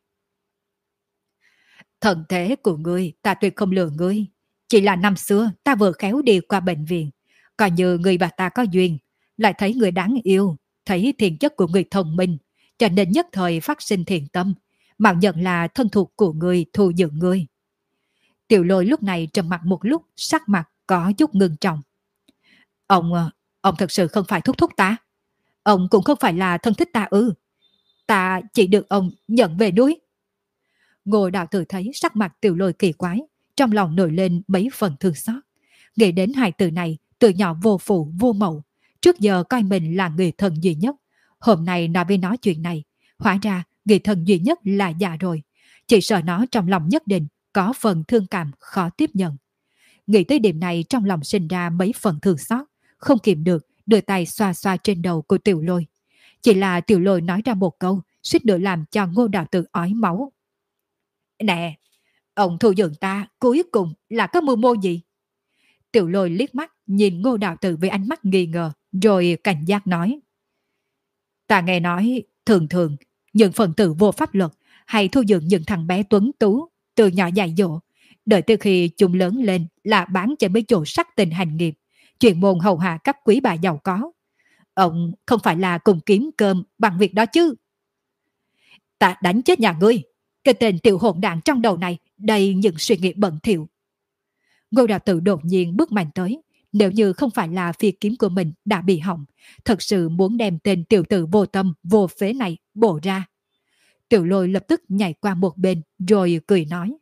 Thần thế của ngươi ta tuyệt không lừa ngươi. Chỉ là năm xưa ta vừa khéo đi qua bệnh viện, coi như người và ta có duyên, lại thấy người đáng yêu, thấy thiện chất của người thông minh, cho nên nhất thời phát sinh thiện tâm, mạo nhận là thân thuộc của người thu dưỡng người. Tiểu Lôi lúc này trầm mặt một lúc, sắc mặt có chút ngưng trọng. Ông thật sự không phải thúc thúc ta? Ông cũng không phải là thân thích ta ư? Ta chỉ được ông nhận về núi. Ngô đạo tử thấy sắc mặt Tiểu Lôi kỳ quái, trong lòng nổi lên mấy phần thương xót. Nghĩ đến hai từ này, từ nhỏ vô phụ vô mẫu, trước giờ coi mình là người thân duy nhất. Hôm nay nói với nó chuyện này, hóa ra người thân duy nhất là già rồi. Chỉ sợ nó trong lòng nhất định có phần thương cảm khó tiếp nhận. Nghĩ tới điểm này trong lòng sinh ra mấy phần thương xót, không kìm được đưa tay xoa xoa trên đầu của Tiểu Lôi. Chỉ là Tiểu Lôi nói ra một câu, suýt nữa làm cho Ngô đạo tử ói máu. Nè, ông thu dưỡng ta cuối cùng là có mưu mô gì? Tiểu Lôi liếc mắt nhìn Ngô đạo tử với ánh mắt nghi ngờ, rồi cảnh giác nói. Ta nghe nói thường thường những phần tử vô pháp luật hay thu dưỡng những thằng bé tuấn tú từ nhỏ dạy dỗ, đợi từ khi chúng lớn lên là bán cho mấy chỗ sắc tình hành nghiệp, chuyên môn hầu hạ các quý bà giàu có. Ông không phải là cùng kiếm cơm bằng việc đó chứ? Ta đánh chết nhà ngươi. Cái tên tiểu hỗn đản trong đầu này đầy những suy nghĩ bẩn thỉu. Ngô Đạo Tử đột nhiên bước mạnh tới. Nếu như không phải là phi kiếm của mình đã bị hỏng, thật sự muốn đem tên tiểu tử vô tâm, vô phế này bổ ra. Tiểu Lôi lập tức nhảy qua một bên rồi cười nói.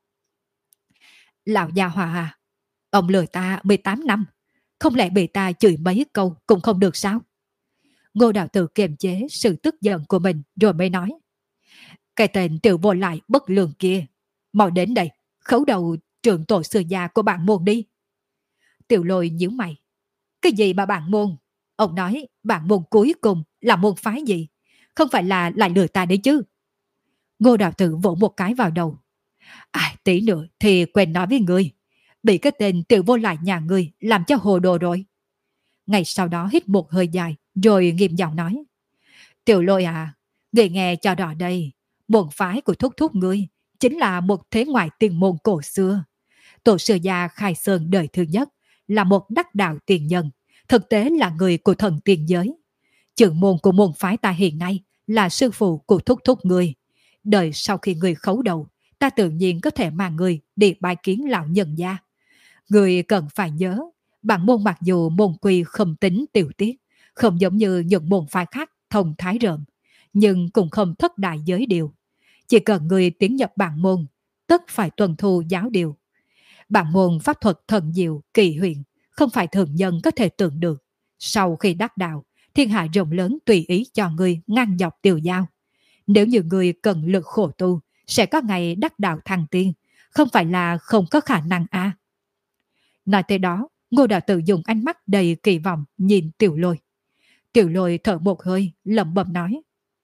Lão già Hòa à, ông lừa ta 18 năm, không lẽ bị ta chửi mấy câu cũng không được sao? Ngô Đạo Tử kiềm chế sự tức giận của mình rồi mới nói. Cái tên tiểu vô lại bất lường kia, mau đến đây, khấu đầu trưởng tổ sư gia của bạn môn đi. Tiểu Lôi nhíu mày. Cái gì mà bạn môn? Ông nói bạn môn cuối cùng là môn phái gì? Không phải là lại lừa ta đấy chứ? Ngô Đạo Tử vỗ một cái vào đầu. Tí nữa thì quên nói với ngươi. Bị cái tên tiểu vô lại nhà ngươi làm cho hồ đồ rồi. Ngày sau đó hít một hơi dài rồi nghiêm giọng nói. Tiểu Lôi à, ngươi nghe cho rõ đây. Môn phái của thúc thúc ngươi chính là một thế ngoại tiền môn cổ xưa. Tổ sư gia Khai Sơn đời thứ nhất là một đắc đạo tiền nhân, thực tế là người của thần tiền giới. Trưởng môn của môn phái ta hiện nay là sư phụ của thúc thúc người. Đời sau khi người khấu đầu, ta tự nhiên có thể mang người đi bài kiến lão nhân gia. Người cần phải nhớ, bản môn mặc dù môn quy không tính tiểu tiết, không giống như những môn phái khác thông thái rợm, nhưng cũng không thất đại giới điều. Chỉ cần người tiến nhập bản môn, tất phải tuân thu giáo điều. Bản môn pháp thuật thần diệu, kỳ huyền, không phải thường nhân có thể tưởng được. Sau khi đắc đạo, thiên hạ rộng lớn tùy ý cho người ngang dọc tiêu giao. Nếu như người cần lực khổ tu, sẽ có ngày đắc đạo thăng tiên, không phải là không có khả năng à. Nói tới đó, Ngô Đạo Tử dùng ánh mắt đầy kỳ vọng nhìn Tiểu Lôi. Tiểu Lôi thở một hơi, lẩm bẩm nói.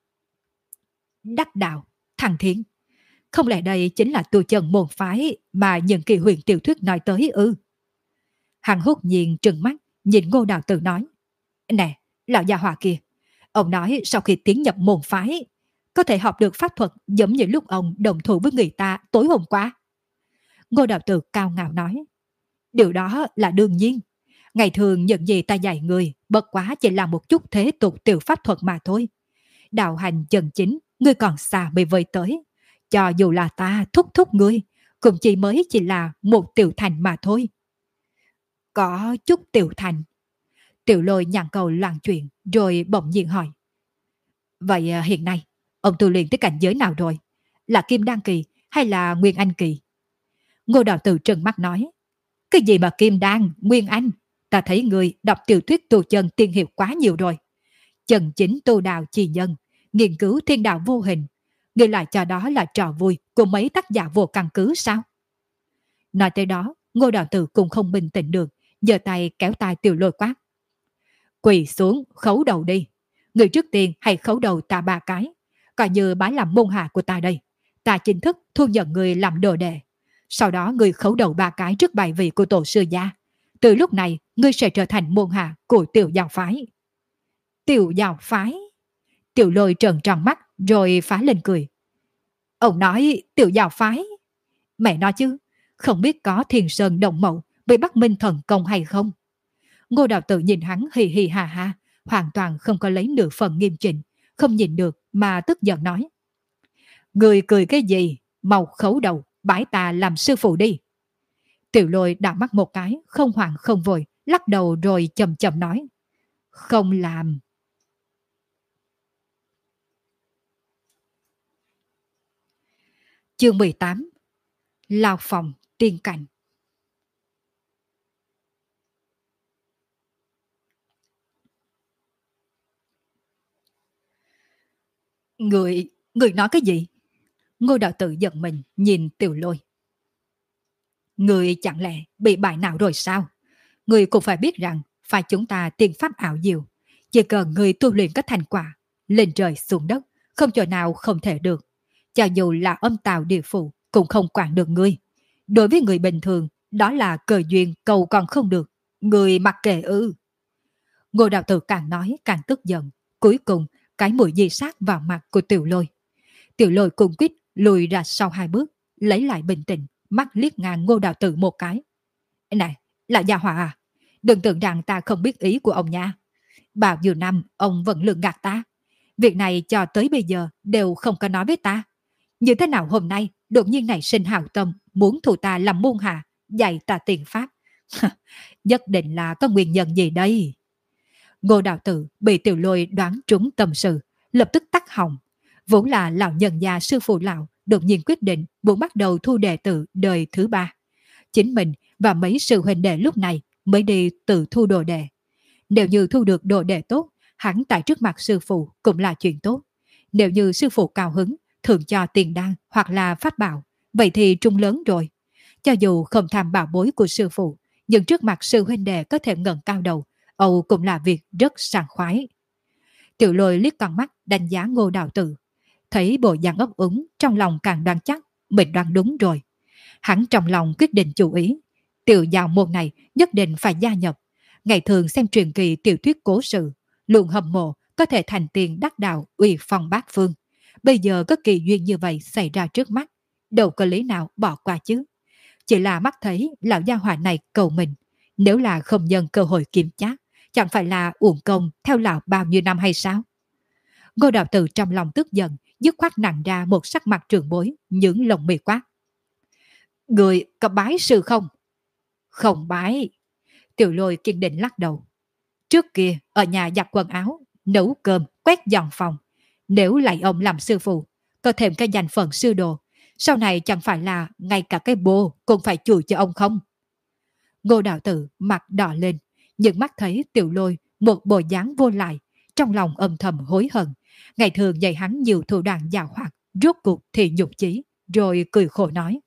Đắc đạo, thăng thiên. Không lẽ đây chính là tu chân môn phái mà những kỳ huyền tiểu thuyết nói tới ư? Hắn hốt nhiên trừng mắt, nhìn Ngô Đạo Tử nói. Nè, lão già hỏa kia, ông nói sau khi tiến nhập môn phái, có thể học được pháp thuật giống như lúc ông đồng thủ với người ta tối hôm qua. Ngô Đạo Tử cao ngạo nói. Điều đó là đương nhiên. Ngày thường những gì ta dạy người bất quá chỉ là một chút thế tục tiểu pháp thuật mà thôi. Đạo hành chân chính, ngươi còn xa mới vơi tới. Cho dù là ta thúc thúc ngươi, cũng chỉ là một tiểu thành mà thôi. Có chút tiểu thành. Tiểu Lôi nhàn cầu loạn chuyện rồi bỗng nhiên hỏi. Vậy hiện nay, ông tu luyện tới cảnh giới nào rồi? Là Kim Đan Kỳ hay là Nguyên Anh Kỳ? Ngô Đạo Tử trừng mắt nói. Cái gì mà Kim Đan, Nguyên Anh? Ta thấy người đọc tiểu thuyết tu chân tiên hiệp quá nhiều rồi. Chân chính tu đạo chi nhân, nghiên cứu thiên đạo vô hình. Người lại cho đó là trò vui của mấy tác giả vô căn cứ sao? Nói tới đó, Ngô Đạo Tử cũng không bình tĩnh được, giơ tay kéo tay Tiểu Lôi quát. Quỳ xuống, khấu đầu đi. Người trước tiên hãy khấu đầu ta 3 cái. Coi như bái làm môn hạ của ta đây. Ta chính thức thu nhận người làm đồ đệ. Sau đó người khấu đầu 3 cái trước bài vị của tổ sư gia. Từ lúc này, ngươi sẽ trở thành môn hạ của tiểu giáo phái. Tiểu giáo phái? Tiểu Lôi trợn tròn mắt rồi phá lên cười. Ông nói tiểu giáo phái? Mẹ nói chứ, không biết có Thiền Sơn Động Mậu với Bắc Minh Thần Công hay không? Ngô Đạo Tử nhìn hắn hì hì hà hà, hoàn toàn không có lấy nửa phần nghiêm chỉnh, không nhìn được mà tức giận nói. Người cười cái gì? Mau khấu đầu, bái ta làm sư phụ đi. Tiểu Lôi đảo mắt một cái, không hoảng không vội, lắc đầu rồi chậm chậm nói. Không làm. Chương 18. Lao phòng tiên cảnh. Người nói cái gì? Ngô Đạo Tử giận mình nhìn Tiểu Lôi. Người chẳng lẽ bị bại nào rồi sao? Người cũng phải biết rằng phải chúng ta tiên pháp ảo diệu. Chỉ cần người tu luyện các thành quả, lên trời xuống đất, không chỗ nào không thể được. Cho dù là âm tào địa phủ cũng không quản được người. Đối với người bình thường, đó là cờ duyên cầu còn không được. Người mặc kệ ư? Ngô Đạo Tử càng nói càng tức giận. Cuối cùng, cái mũi dì sát vào mặt của Tiểu Lôi. Tiểu Lôi cung quýt lùi ra sau 2 bước, lấy lại bình tĩnh, mắt liếc ngang Ngô Đạo Tử một cái. Này, là gia hỏa à? Đừng tưởng rằng ta không biết ý của ông nha. Bao nhiêu năm ông vẫn lường gạt ta. Việc này cho tới bây giờ đều không có nói với ta. Như thế nào hôm nay đột nhiên nảy sinh hảo tâm muốn thu ta làm môn hạ, dạy ta tiền pháp. Nhất định là có nguyên nhân gì đây? Ngô Đạo Tử bị Tiểu Lôi đoán trúng tâm sự, lập tức tắt họng. Vốn là lão nhân gia sư phụ lão đột nhiên quyết định muốn bắt đầu thu đệ tử đời thứ ba. Chính mình và mấy sư huynh đệ lúc này mới đi tự thu đồ đệ. Nếu như thu được đồ đệ tốt, hắn tại trước mặt sư phụ cũng là chuyện tốt. Nếu như sư phụ cao hứng, thường cho tiền đan hoặc là pháp bảo, vậy thì trung lớn rồi. Cho dù không tham bảo bối của sư phụ, nhưng trước mặt sư huynh đệ có thể ngẩng cao đầu, Âu cũng là việc rất sảng khoái. Tiểu Lôi liếc con mắt đánh giá Ngô Đạo Tử, thấy bộ dạng ấp úng, trong lòng càng đoán chắc mình đoán đúng rồi. Hắn trong lòng quyết định chú ý, tiểu giáo môn này nhất định phải gia nhập. Ngày thường xem truyền kỳ tiểu thuyết cố sự, luôn hâm mộ có thể thành tiền đắc đạo uy phong bát phương. Bây giờ có kỳ duyên như vậy xảy ra trước mắt, đâu có lý nào bỏ qua chứ. Chỉ là mắt thấy lão gia hỏa này cầu mình, nếu là không nhân cơ hội kiểm trác, chẳng phải là uổng công theo lão bao nhiêu năm hay sao? Ngô Đạo Tử trong lòng tức giận, dứt khoát nặng ra một sắc mặt trường bối, những lồng mì quát. Người có bái sư không? Không bái. Tiểu Lôi kiên định lắc đầu. Trước kia ở nhà giặt quần áo, nấu cơm, quét dọn phòng. Nếu lại ông làm sư phụ, có thêm cái danh phận sư đồ, sau này chẳng phải là ngay cả cái bô cũng phải chùi cho ông không? Ngô Đạo Tử mặt đỏ lên, nhưng mắt thấy Tiểu Lôi một bộ dáng vô lại, trong lòng âm thầm hối hận. Ngày thường dạy hắn nhiều thủ đoạn giàu hoạt, rốt cuộc thì nhục chí, rồi cười khổ nói.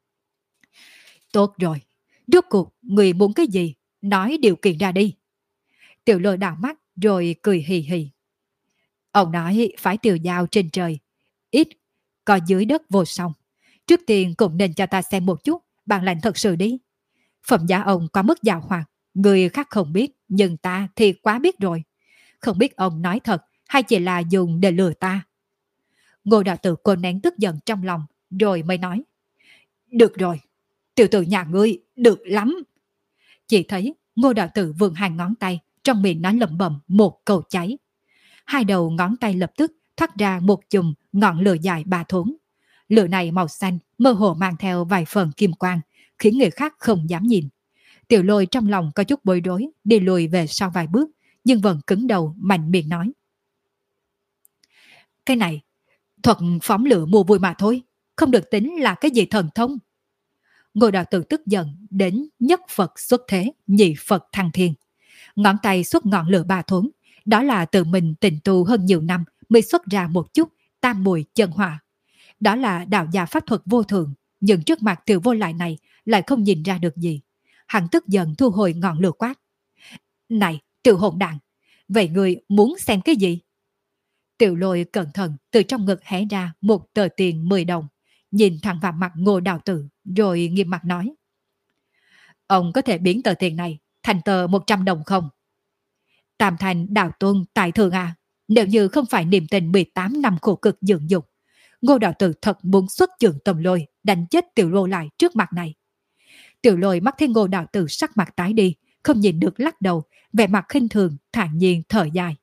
Tốt rồi, rốt cuộc người muốn cái gì, nói điều kiện ra đi. Tiểu Lôi đảo mắt rồi cười hì hì. Ông nói phải tiêu dao trên trời, ít, có dưới đất vô song. Trước tiên cũng nên cho ta xem một chút, bản lãnh thật sự đi. Phẩm giá ông có mức giàu hoạt, người khác không biết, nhưng ta thì quá biết rồi. Không biết ông nói thật hay chỉ là dùng để lừa ta. Ngô Đạo Tử cô nén tức giận trong lòng, rồi mới nói. Được rồi, tiểu tử nhà ngươi, được lắm. Chỉ thấy Ngô Đạo Tử vươn hai ngón tay, trong miệng nói lẩm bẩm một câu cháy. Hai đầu ngón tay lập tức thoát ra một chùm ngọn lửa dài 3 thốn. Lửa này màu xanh, mơ hồ mang theo vài phần kim quang, khiến người khác không dám nhìn. Tiểu Lôi trong lòng có chút bối rối, đi lùi về sau vài bước, nhưng vẫn cứng đầu mạnh miệng nói. Cái này, thuật phóng lửa mùa vui mà thôi, không được tính là cái gì thần thông. Ngô Đạo Tử tức giận đến nhất Phật xuất thế, nhị Phật thăng thiên. Ngón tay xuất ngọn lửa 3 thốn, đó là tự mình tịnh tu hơn nhiều năm mới xuất ra một chút tam mùi chân hỏa. Đó là đạo gia pháp thuật vô thường, nhưng trước mặt Tiểu Vô Lại này lại không nhìn ra được gì. Hắn tức giận thu hồi ngọn lửa quát. Này, Tiểu hỗn đản, vậy người muốn xem cái gì? Tiểu Lôi cẩn thận từ trong ngực hé ra một tờ tiền 10 đồng, nhìn thẳng vào mặt Ngô Đạo Tử, rồi nghiêm mặt nói. Ông có thể biến tờ tiền này thành tờ 100 đồng không? Tam Thành đạo tôn tại thượng à, nếu như không phải niềm tình 18 năm khổ cực dưỡng dục, Ngô Đạo Tử thật muốn xuất trường Tầm Lôi đánh chết Tiểu Lôi lại trước mặt này. Tiểu Lôi mắt thấy Ngô Đạo Tử sắc mặt tái đi, không nhìn được lắc đầu, vẻ mặt khinh thường, thản nhiên thở dài.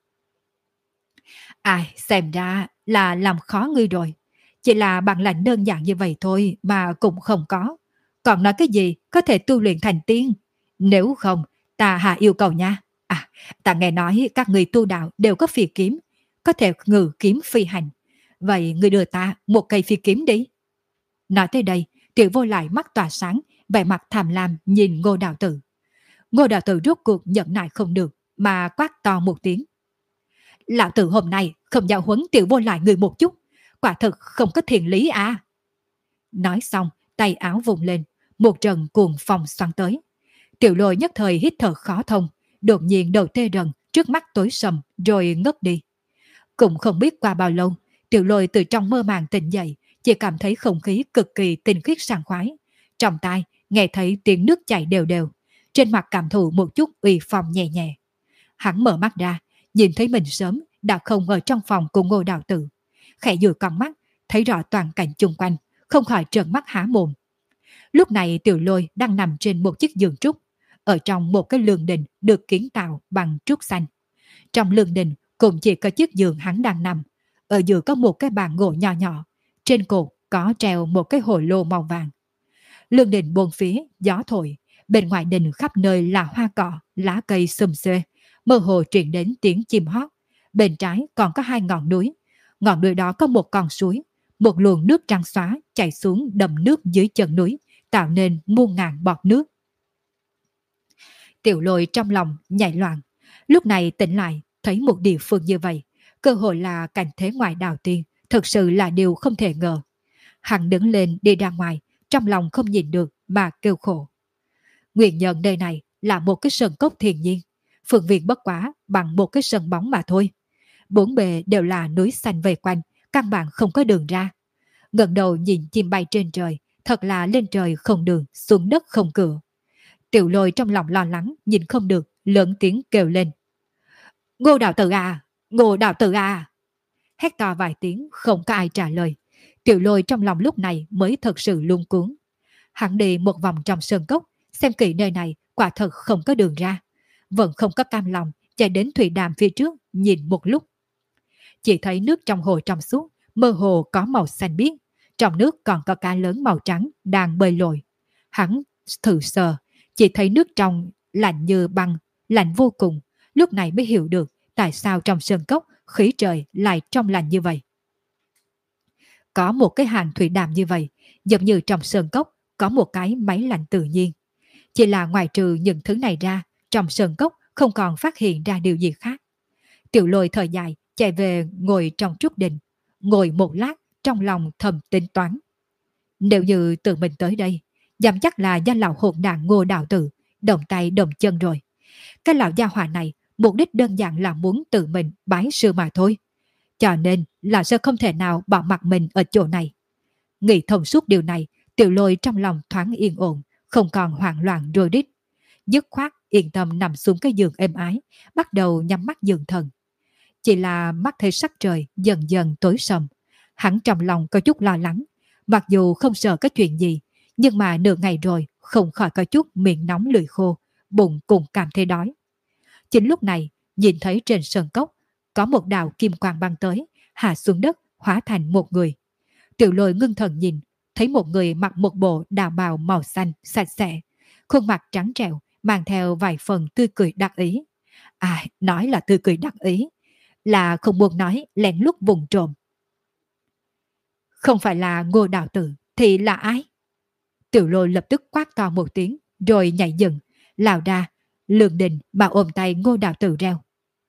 Ai, xem ra là làm khó ngươi rồi. Chỉ là bằng lãnh đơn giản như vậy thôi mà cũng không có. Còn nói cái gì có thể tu luyện thành tiên? Nếu không, ta hạ yêu cầu nha. À, ta nghe nói các người tu đạo đều có phi kiếm, có thể ngự kiếm phi hành. Vậy ngươi đưa ta một cây phi kiếm đi. Nói tới đây, Tiểu Vô Lại mắt tỏa sáng, vẻ mặt tham lam nhìn Ngô Đạo Tử. Ngô Đạo Tử rốt cuộc nhận nại không được, mà quát to một tiếng. Lão tử hôm nay không giáo huấn Tiểu Vô Lại người một chút, quả thực không có thiện lý à. Nói xong, tay áo vùng lên, một trận cuồng phong xoắn tới. Tiểu Lôi nhất thời hít thở khó thông, đột nhiên đầu tê rần, trước mắt tối sầm, rồi ngất đi. Cũng không biết qua bao lâu, Tiểu Lôi từ trong mơ màng tỉnh dậy, chỉ cảm thấy không khí cực kỳ tinh khiết sảng khoái. Trong tai nghe thấy tiếng nước chảy đều đều, trên mặt cảm thụ một chút uy phong nhẹ nhẹ. Hắn mở mắt ra, nhìn thấy mình sớm đã không ở trong phòng của Ngô Đạo Tử. Khẽ dụi con mắt, thấy rõ toàn cảnh chung quanh, không khỏi trợn mắt há mồm. Lúc này Tiểu Lôi đang nằm trên một chiếc giường trúc, ở trong một cái lương đình được kiến tạo bằng trúc xanh. Trong lương đình cũng chỉ có chiếc giường hắn đang nằm, ở giữa có một cái bàn gỗ nhỏ nhỏ, trên cột có treo một cái hồ lô màu vàng. Lương đình bốn phía, gió thổi, bên ngoài đình khắp nơi là hoa cỏ, lá cây xum xuê, mơ hồ truyền đến tiếng chim hót. Bên trái còn có hai ngọn núi đó có một con suối, một luồng nước trắng xóa chảy xuống đầm nước dưới chân núi, tạo nên muôn ngàn bọt nước. Tiểu Lôi trong lòng nhảy loạn, lúc này tỉnh lại, thấy một địa phương như vậy, cơ hội là cảnh thế ngoại đào tiên, thực sự là điều không thể ngờ. Hắn đứng lên đi ra ngoài, trong lòng không nhìn được mà kêu khổ. Nguyên nhân nơi này là một cái sân cốc thiên nhiên, phương viên bất quá bằng một cái sân bóng mà thôi. Bốn bề đều là núi xanh vây quanh, căn bản không có đường ra. Ngẩng đầu nhìn chim bay trên trời, thật là lên trời không đường, xuống đất không cửa. Tiểu Lôi trong lòng lo lắng, nhìn không được, lớn tiếng kêu lên. Ngô đạo tử à! Ngô đạo tử à! Hét to vài tiếng, không có ai trả lời. Tiểu Lôi trong lòng lúc này mới thật sự luống cuống. Hắn đi một vòng trong sơn cốc, xem kỹ nơi này quả thật không có đường ra. Vẫn không có cam lòng, chạy đến thủy đàm phía trước, nhìn một lúc. Chỉ thấy nước trong hồ trong suốt, mơ hồ có màu xanh biếc. Trong nước còn có cá lớn màu trắng đang bơi lội. Hắn thử sờ, chỉ thấy nước trong lạnh như băng, lạnh vô cùng. Lúc này mới hiểu được tại sao trong sơn cốc khí trời lại trong lành như vậy. Có một cái hàng thủy đàm như vậy, giống như trong sơn cốc có một cái máy lạnh tự nhiên. Chỉ là ngoài trừ những thứ này ra, trong sơn cốc không còn phát hiện ra điều gì khác. Tiểu Lôi thở dài, chạy về ngồi trong trúc đình. Ngồi một lát, trong lòng thầm tính toán. Nếu như tự mình tới đây, dám chắc là do lão hồn đàn Ngô đạo tử, động tay động chân rồi. Cái lão gia hỏa này, mục đích đơn giản là muốn tự mình bái sư mà thôi. Cho nên là sẽ không thể nào bỏ mặc mình ở chỗ này. Nghĩ thông suốt điều này, Tiểu Lôi trong lòng thoáng yên ổn, không còn hoảng loạn rối rít. Dứt khoát yên tâm nằm xuống cái giường êm ái, bắt đầu nhắm mắt dưỡng thần. Chỉ là mắt thấy sắc trời dần dần tối sầm. Hắn trong lòng có chút lo lắng, mặc dù không sợ cái chuyện gì, nhưng mà nửa ngày rồi không khỏi có chút miệng nóng lưỡi khô, bụng cũng cảm thấy đói. Chính lúc này, nhìn thấy trên sân cốc có một đạo kim quang băng tới, hạ xuống đất, hóa thành một người. Tiểu Lôi ngưng thần nhìn, thấy một người mặc một bộ đạo bào màu xanh sạch sẽ, khuôn mặt trắng trẻo, mang theo vài phần tươi cười đắc ý. À, nói là tươi cười đắc ý, là không muốn nói lén lút vùng trộm. Không phải là Ngô đạo tử thì là ai? Tiểu Lôi lập tức quát to một tiếng, rồi nhảy dựng, lao ra, Lương Đình mà ôm tay Ngô đạo tử reo.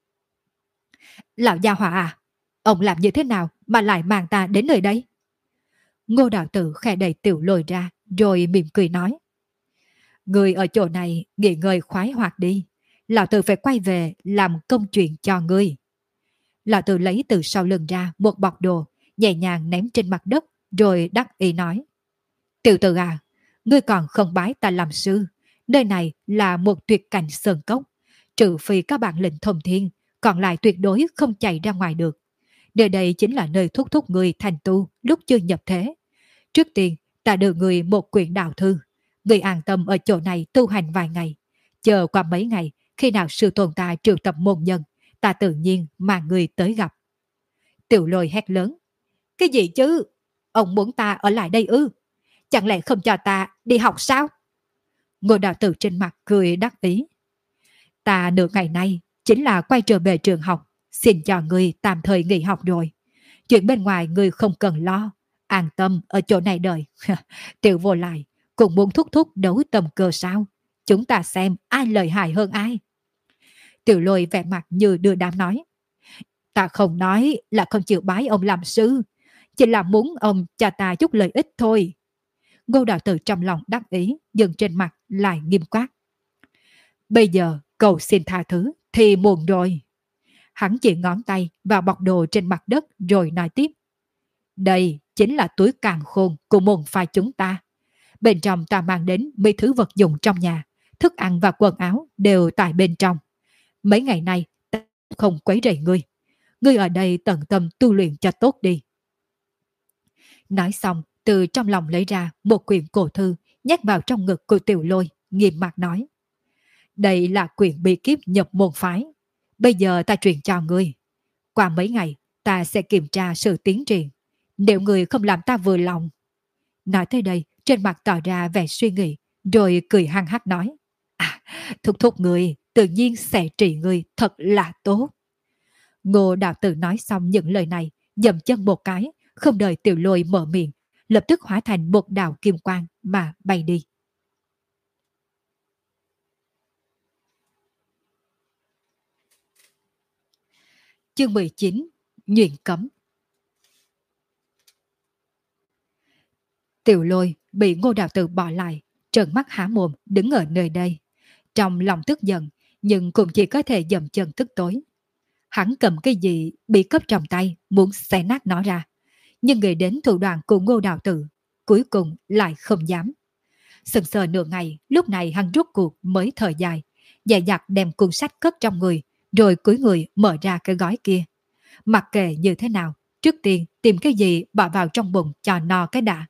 Lão gia hỏa à, ông làm như thế nào mà lại mang ta đến nơi đây? Ngô đạo tử khẽ đẩy Tiểu Lôi ra, rồi mỉm cười nói. Người ở chỗ này nghỉ ngơi khoái hoạt đi, lão tử phải quay về làm công chuyện cho ngươi. Lão tử lấy từ sau lưng ra một bọc đồ, nhẹ nhàng ném trên mặt đất, rồi đắc ý nói. Tiểu tử à, ngươi còn không bái ta làm sư. Nơi này là một tuyệt cảnh sơn cốc, trừ phi các bạn lệnh thông thiên, còn lại tuyệt đối không chạy ra ngoài được. Nơi đây chính là nơi thúc thúc người thành tu lúc chưa nhập thế. Trước tiên, ta đưa người một quyển đạo thư. Người an tâm ở chỗ này tu hành vài ngày. Chờ qua mấy ngày, khi nào sư tôn ta triệu tập môn nhân, ta tự nhiên mà người tới gặp. Tiểu Lôi hét lớn. Cái gì chứ? Ông muốn ta ở lại đây ư? Chẳng lẽ không cho ta đi học sao? Ngô đạo tử trên mặt cười đắc ý. Ta nửa ngày nay chính là quay trở về trường học, xin cho người tạm thời nghỉ học rồi. Chuyện bên ngoài người không cần lo, an tâm ở chỗ này đợi. Tiểu Vô Lại cũng muốn thúc thúc đấu tầm cờ sao? Chúng ta xem ai lợi hại hơn ai. Tiểu Lôi vẻ mặt như đưa đám nói. Ta không nói là không chịu bái ông làm sư, chỉ là muốn ông cho ta chút lợi ích thôi. Ngô đạo tử trong lòng đắc ý, nhưng trên mặt lại nghiêm quát. Bây giờ cầu xin tha thứ thì muộn rồi. Hắn chỉ ngón tay vào bọc đồ trên mặt đất rồi nói tiếp. Đây chính là túi càn khôn của môn phái chúng ta. Bên trong ta mang đến mấy thứ vật dụng trong nhà, thức ăn và quần áo đều tại bên trong. Mấy ngày nay ta không quấy rầy ngươi. Ngươi ở đây tận tâm tu luyện cho tốt đi. Nói xong, từ trong lòng lấy ra một quyển cổ thư, nhét vào trong ngực của Tiểu Lôi, nghiêm mặt nói. Đây là quyển bí kíp nhập môn phái. Bây giờ ta truyền cho ngươi. Qua mấy ngày, ta sẽ kiểm tra sự tiến triển. Nếu ngươi không làm ta vừa lòng. Nói tới đây, trên mặt tỏ ra vẻ suy nghĩ, rồi cười hăng hắc nói: À, thúc thúc người, tự nhiên sẽ trị người thật là tốt. Ngô đạo tử nói xong những lời này, dậm chân một cái, không đợi Tiểu Lôi mở miệng, lập tức hóa thành một đạo kim quang mà bay đi. Chương 19: Nhuyễn cấm. Tiểu Lôi bị Ngô đạo tử bỏ lại, trợn mắt há mồm đứng ở nơi đây. Trong lòng tức giận, nhưng cũng chỉ có thể dậm chân tức tối. Hắn cầm cái gì bị cấp trong tay, muốn xé nát nó ra. Nhưng nghĩ đến thủ đoạn của Ngô đạo tử, cuối cùng lại không dám. Sừng sờ nửa ngày, lúc này hắn rút cuộc mới thở dài, dè dặt đem cuốn sách cất trong người, rồi cúi người mở ra cái gói kia. Mặc kệ như thế nào, trước tiên tìm cái gì bỏ vào trong bụng cho no cái đã.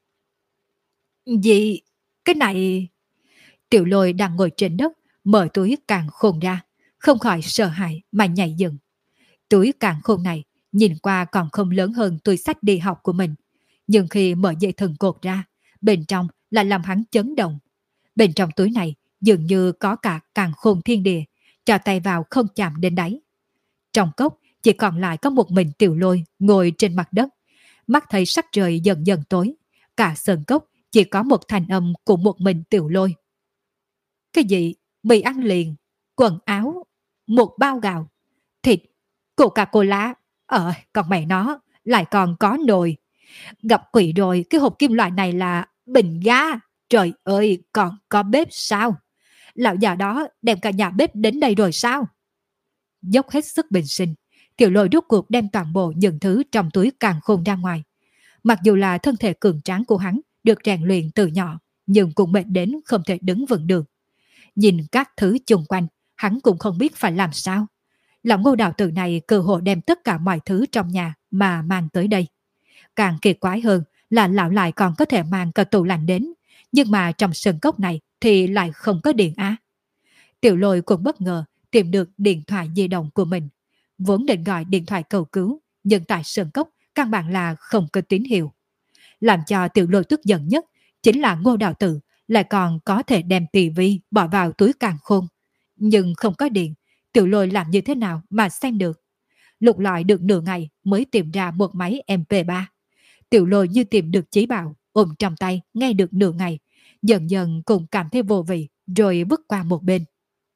Gì? Cái này... Tiểu Lôi đang ngồi trên đất, mở túi càng khôn ra, không khỏi sợ hãi mà nhảy dựng. Túi càng khôn này nhìn qua còn không lớn hơn túi sách đi học của mình, nhưng khi mở dây thừng cột ra, bên trong lại làm hắn chấn động. Bên trong túi này dường như có cả càng khôn thiên địa, cho tay vào không chạm đến đáy. Trong cốc chỉ còn lại có một mình Tiểu Lôi ngồi trên mặt đất, mắt thấy sắc trời dần dần tối, cả sơn cốc chỉ có một thanh âm của một mình Tiểu Lôi. Cái gì? Mì ăn liền, quần áo, một bao gạo, thịt, Coca-Cola, còn mẹ nó, lại còn có nồi. Gặp quỷ rồi, cái hộp kim loại này là bình ga. Trời ơi, còn có bếp sao? Lão già đó đem cả nhà bếp đến đây rồi sao? Dốc hết sức bình sinh, Tiểu Lôi rút cuộc đem toàn bộ những thứ trong túi càng khôn ra ngoài. Mặc dù là thân thể cường tráng của hắn được rèn luyện từ nhỏ, nhưng cũng mệt đến không thể đứng vững được. Nhìn các thứ chung quanh, hắn cũng không biết phải làm sao. Lão Ngô đạo tử này cơ hội đem tất cả mọi thứ trong nhà mà mang tới đây. Càng kỳ quái hơn là lão lại còn có thể mang cả tủ lạnh đến, nhưng mà trong sân cốc này thì lại không có điện á. Tiểu Lôi cũng bất ngờ tìm được điện thoại di động của mình. Vốn định gọi điện thoại cầu cứu, nhưng tại sân cốc căn bản là không có tín hiệu. Làm cho Tiểu Lôi tức giận nhất chính là Ngô đạo tử lại còn có thể đem tivi bỏ vào túi càng khôn. Nhưng không có điện, Tiểu Lôi làm như thế nào mà xem được. Lục lọi được nửa ngày mới tìm ra một máy MP3. Tiểu Lôi như tìm được chí bảo, ôm trong tay nghe được nửa ngày, dần dần cũng cảm thấy vô vị, rồi vứt qua một bên.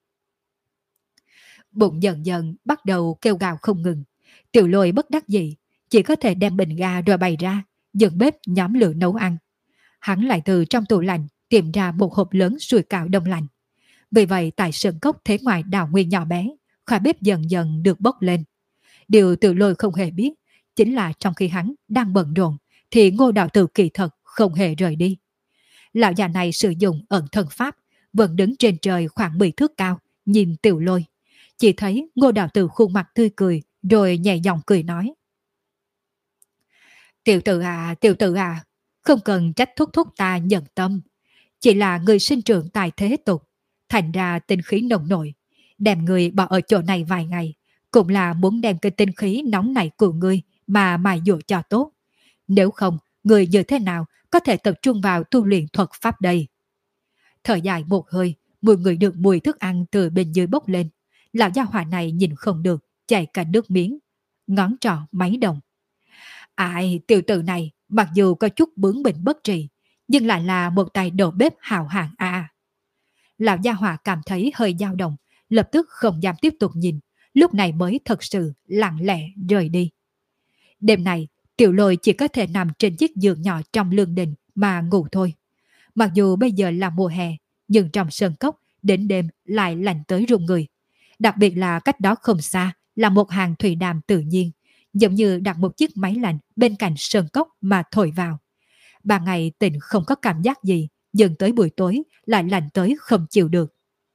Bụng dần dần bắt đầu kêu gào không ngừng. Tiểu Lôi bất đắc dĩ, chỉ có thể đem bình ga rồi bày ra, dựng bếp nhóm lửa nấu ăn. Hắn lại từ trong tủ lạnh tìm ra một hộp lớn sủi cảo đông lạnh. Vì vậy tại sân cốc thế ngoài đảo nguyên nhỏ bé, khói bếp dần dần được bốc lên. Điều Tiểu Lôi không hề biết chính là trong khi hắn đang bận rộn thì Ngô đạo tử kỳ thật không hề rời đi. Lão già này sử dụng ẩn thân pháp, vẫn đứng trên trời khoảng 10 thước cao, nhìn Tiểu Lôi. Chỉ thấy Ngô đạo tử khuôn mặt tươi cười, rồi nhẹ giọng cười nói: Tiểu tử à, không cần trách thúc thúc ta nhận tâm. Chỉ là người sinh trưởng tại thế tục, thành ra tinh khí nồng nổi. Đem người bỏ ở chỗ này vài ngày, cũng là muốn đem cái tinh khí nóng này của ngươi mà mài dũa cho tốt. Nếu không, người như thế nào có thể tập trung vào tu luyện thuật pháp đây? Thở dài một hơi, mùi người được mùi thức ăn từ bên dưới bốc lên. Lão gia hỏa này nhìn không được, chảy cả nước miếng, ngón trỏ máy đồng. Ai, tiểu tử này, mặc dù có chút bướng bỉnh bất trì, nhưng lại là một tay đầu bếp hào hạng à. Lão gia hỏa cảm thấy hơi dao động, lập tức không dám tiếp tục nhìn, lúc này mới thật sự lặng lẽ rời đi. Đêm này, Tiểu Lôi chỉ có thể nằm trên chiếc giường nhỏ trong lương đình mà ngủ thôi. Mặc dù bây giờ là mùa hè, nhưng trong sơn cốc đến đêm lại lạnh tới run người. Đặc biệt là cách đó không xa là một hàng thủy đàm tự nhiên, giống như đặt một chiếc máy lạnh bên cạnh sơn cốc mà thổi vào. Ban ngày tỉnh không có cảm giác gì, nhưng tới buổi tối lại lạnh tới không chịu được.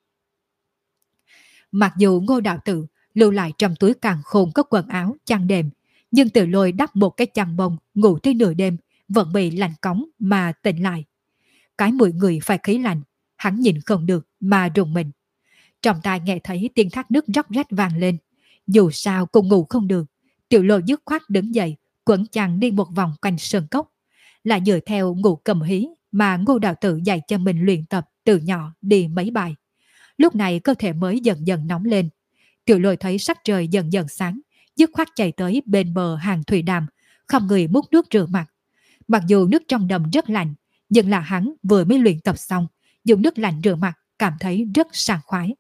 Mặc dù Ngô đạo tử lưu lại trong túi càng khôn có quần áo, chăn đệm, nhưng Tiểu Lôi đắp một cái chăn bông ngủ tới nửa đêm vẫn bị lạnh cống mà tỉnh lại. Cái mũi người phải khí lạnh, hắn nhìn không được mà rùng mình. Trong tai nghe thấy tiếng thác nước róc rách vang lên. Dù sao cũng ngủ không được, Tiểu Lôi dứt khoát đứng dậy, quấn chăn đi một vòng quanh sơn cốc, lại dựa theo ngủ cầm hí, mà Ngô Đạo Tử dạy cho mình luyện tập từ nhỏ đi mấy bài. Lúc này cơ thể mới dần dần nóng lên. Tiểu Lôi thấy sắc trời dần dần sáng, dứt khoát chạy tới bên bờ hàng thủy đàm, không người múc nước rửa mặt. Mặc dù nước trong đầm rất lạnh, nhưng là hắn vừa mới luyện tập xong, dùng nước lạnh rửa mặt cảm thấy rất sảng khoái.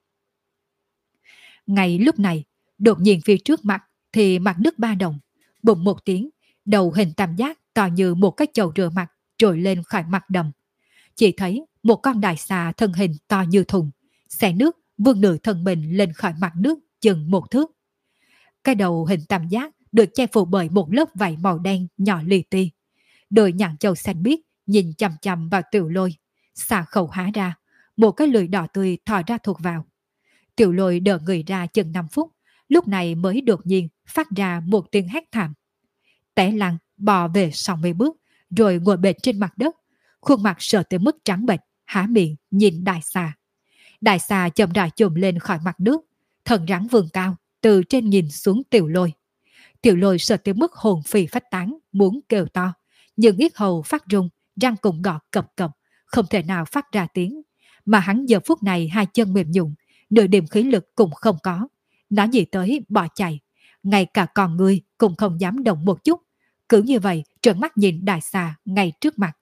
Ngay lúc này, đột nhiên phía trước mặt thì mặt nước ba đồng, bùng một tiếng, đầu hình tam giác to như một cái chậu rửa mặt trồi lên khỏi mặt đầm. Chỉ thấy một con đại xà thân hình to như thùng, xẻ nước vươn nửa thân mình lên khỏi mặt nước chừng 1 thước. Cái đầu hình tam giác được che phủ bởi một lớp vảy màu đen nhỏ li ti. Đôi nhãn châu xanh biếc nhìn chằm chằm vào Tiểu Lôi, xà khẩu há ra, một cái lưỡi đỏ tươi thò ra thuộc vào. Tiểu Lôi đỡ người ra chừng 5 phút, lúc này mới đột nhiên phát ra một tiếng hét thảm. Té lăn bò về sau mấy bước, rồi ngồi bệt trên mặt đất, khuôn mặt sợ tới mức trắng bệch, há miệng nhìn đại xà. Đại xà chậm rãi chồm lên khỏi mặt nước, thân rắn vươn cao, từ trên nhìn xuống Tiểu Lôi. Tiểu Lôi sợ tới mức hồn phi phách tán, muốn kêu to, nhưng yết hầu phát rung, răng cùng gọt cập cập, không thể nào phát ra tiếng. Mà hắn giờ phút này hai chân mềm nhũn, nửa điểm khí lực cũng không có. Nói gì tới bỏ chạy, ngay cả con người cũng không dám động một chút. Cứ như vậy trợn mắt nhìn đại xà ngay trước mặt.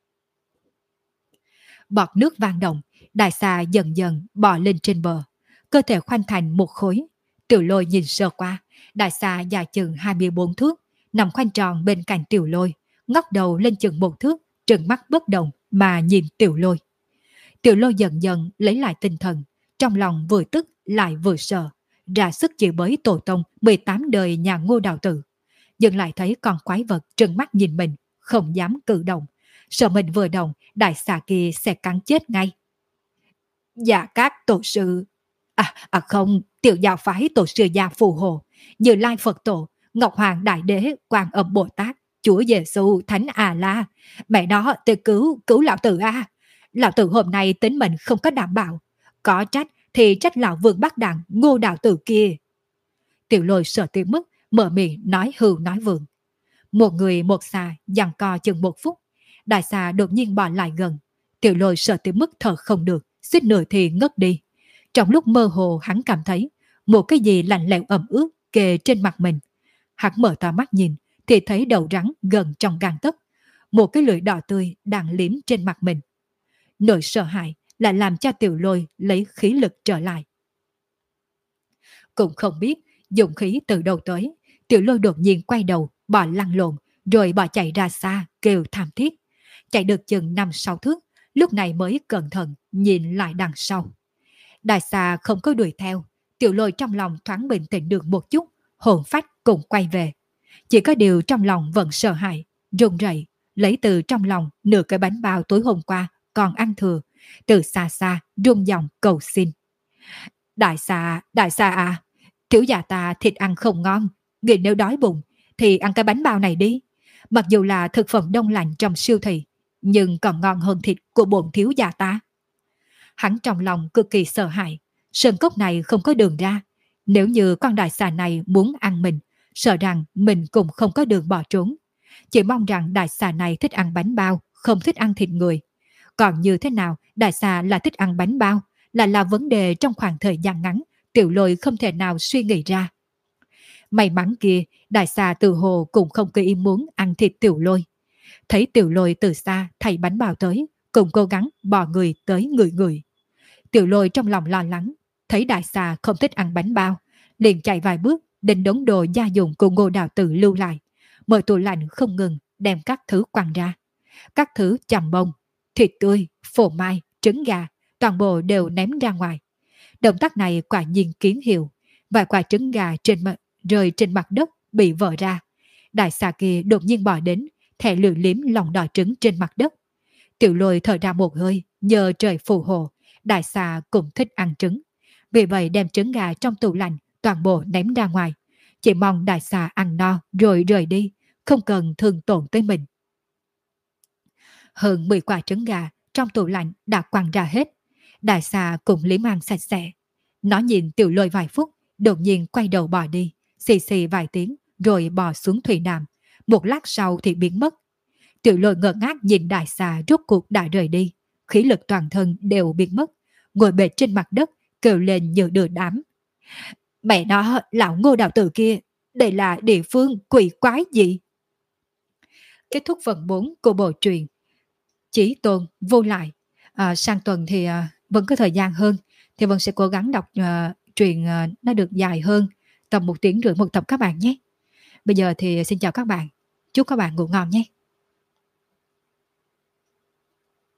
Bọt nước vang động, đại xà dần dần bò lên trên bờ, cơ thể khoanh thành một khối. Tiểu Lôi nhìn sơ qua, đại xà dài chừng 24 thước, nằm khoanh tròn bên cạnh Tiểu Lôi, ngóc đầu lên chừng 1 thước, trừng mắt bất động mà nhìn Tiểu Lôi. Tiểu Lôi dần dần lấy lại tinh thần, trong lòng vừa tức lại vừa sợ, ra sức chịu bới tổ tông 18 đời nhà Ngô Đạo Tử. Nhưng lại thấy con quái vật trừng mắt nhìn mình, không dám cử động, sợ mình vừa động, đại xà kia sẽ cắn chết ngay. Dạ các tổ sư... không, tiểu giáo phái tổ sư gia phù hộ, Như Lai Phật Tổ, Ngọc Hoàng Đại Đế, Quan Âm Bồ Tát, Chúa Giêsu, Thánh À La. Mẹ nó, tự cứu lão tử a. Lão tử hôm nay tính mình không có đảm bảo. Có trách thì trách lão vương bác đặng Ngô Đạo Tử kia. Tiểu Lôi sợ tới mức mở miệng nói hưu nói vượng. Một người một xà giằng co chừng 1 phút. Đại xà đột nhiên bỏ lại gần. Tiểu Lôi sợ tới mức thở không được, suýt nửa thì ngất đi. Trong lúc mơ hồ hắn cảm thấy một cái gì lạnh lẽo ẩm ướt kề trên mặt mình. Hắn mở to mắt nhìn thì thấy đầu rắn gần trong gang tấc, một cái lưỡi đỏ tươi đang liếm trên mặt mình. Nỗi sợ hãi lại làm cho Tiểu Lôi lấy khí lực trở lại. Cũng không biết dụng khí từ đâu tới, Tiểu Lôi đột nhiên quay đầu, bỏ lăn lộn, rồi bỏ chạy ra xa, kêu thảm thiết. Chạy được chừng 5-6 thước, lúc này mới cẩn thận nhìn lại đằng sau. Đại xà không có đuổi theo, Tiểu Lôi trong lòng thoáng bình tĩnh được một chút, hồn phách cũng quay về. Chỉ có điều trong lòng vẫn sợ hãi, run rẩy, lấy từ trong lòng nửa cái bánh bao tối hôm qua còn ăn thừa, từ xa xa run giọng cầu xin. Đại xà à, thiếu gia ta thịt ăn không ngon, người nếu đói bụng thì ăn cái bánh bao này đi. Mặc dù là thực phẩm đông lạnh trong siêu thị, nhưng còn ngon hơn thịt của bổn thiếu gia ta. Hắn trong lòng cực kỳ sợ hãi, sơn cốc này không có đường ra. Nếu như con đại xà này muốn ăn mình, sợ rằng mình cũng không có đường bỏ trốn. Chỉ mong rằng đại xà này thích ăn bánh bao, không thích ăn thịt người. Còn như thế nào đại xà là thích ăn bánh bao, là vấn đề trong khoảng thời gian ngắn, Tiểu Lôi không thể nào suy nghĩ ra. May mắn kia, đại xà từ hồ cũng không có ý muốn ăn thịt Tiểu Lôi. Thấy Tiểu Lôi từ xa thay bánh bao tới, cũng cố gắng bò người tới người. Tiểu Lôi trong lòng lo lắng, thấy đại xà không thích ăn bánh bao, liền chạy vài bước định đống đồ gia dụng của Ngô Đạo Tử lưu lại, mở tủ lạnh không ngừng đem các thứ quăng ra. Các thứ chầm bông, thịt tươi, phô mai, trứng gà, toàn bộ đều ném ra ngoài. Động tác này quả nhiên kiến hiệu, vài quả trứng gà rơi trên mặt đất bị vỡ ra. Đại xà kia đột nhiên bỏ đến, thẻ lưỡi liếm lòng đỏ trứng trên mặt đất. Tiểu Lôi thở ra một hơi, nhờ trời phù hộ, đại xà cũng thích ăn trứng. Vì vậy đem trứng gà trong tủ lạnh toàn bộ ném ra ngoài. Chỉ mong đại xà ăn no rồi rời đi, không cần thương tổn tới mình. Hơn 10 quả trứng gà trong tủ lạnh đã quăng ra hết. Đại xà cũng liếm ăn sạch sẽ. Nó nhìn Tiểu Lôi vài phút, đột nhiên quay đầu bỏ đi, xì xì vài tiếng rồi bò xuống thủy đàm. Một lát sau thì biến mất. Tiểu Lôi ngơ ngác nhìn đại xà rốt cuộc đã rời đi, khí lực toàn thân đều biến mất, ngồi bệt trên mặt đất, kêu lên như đưa đám. Mẹ nó, lão Ngô đạo tử kia, đây là địa phương quỷ quái gì? Kết thúc phần 4 của bộ truyện Chí Tôn Vô Lại. Sang tuần thì vẫn có thời gian hơn, thì Vân sẽ cố gắng đọc truyện nó được dài hơn, tầm 1 tiếng rưỡi một tập các bạn nhé. Bây giờ thì xin chào các bạn, chúc các bạn ngủ ngon nhé.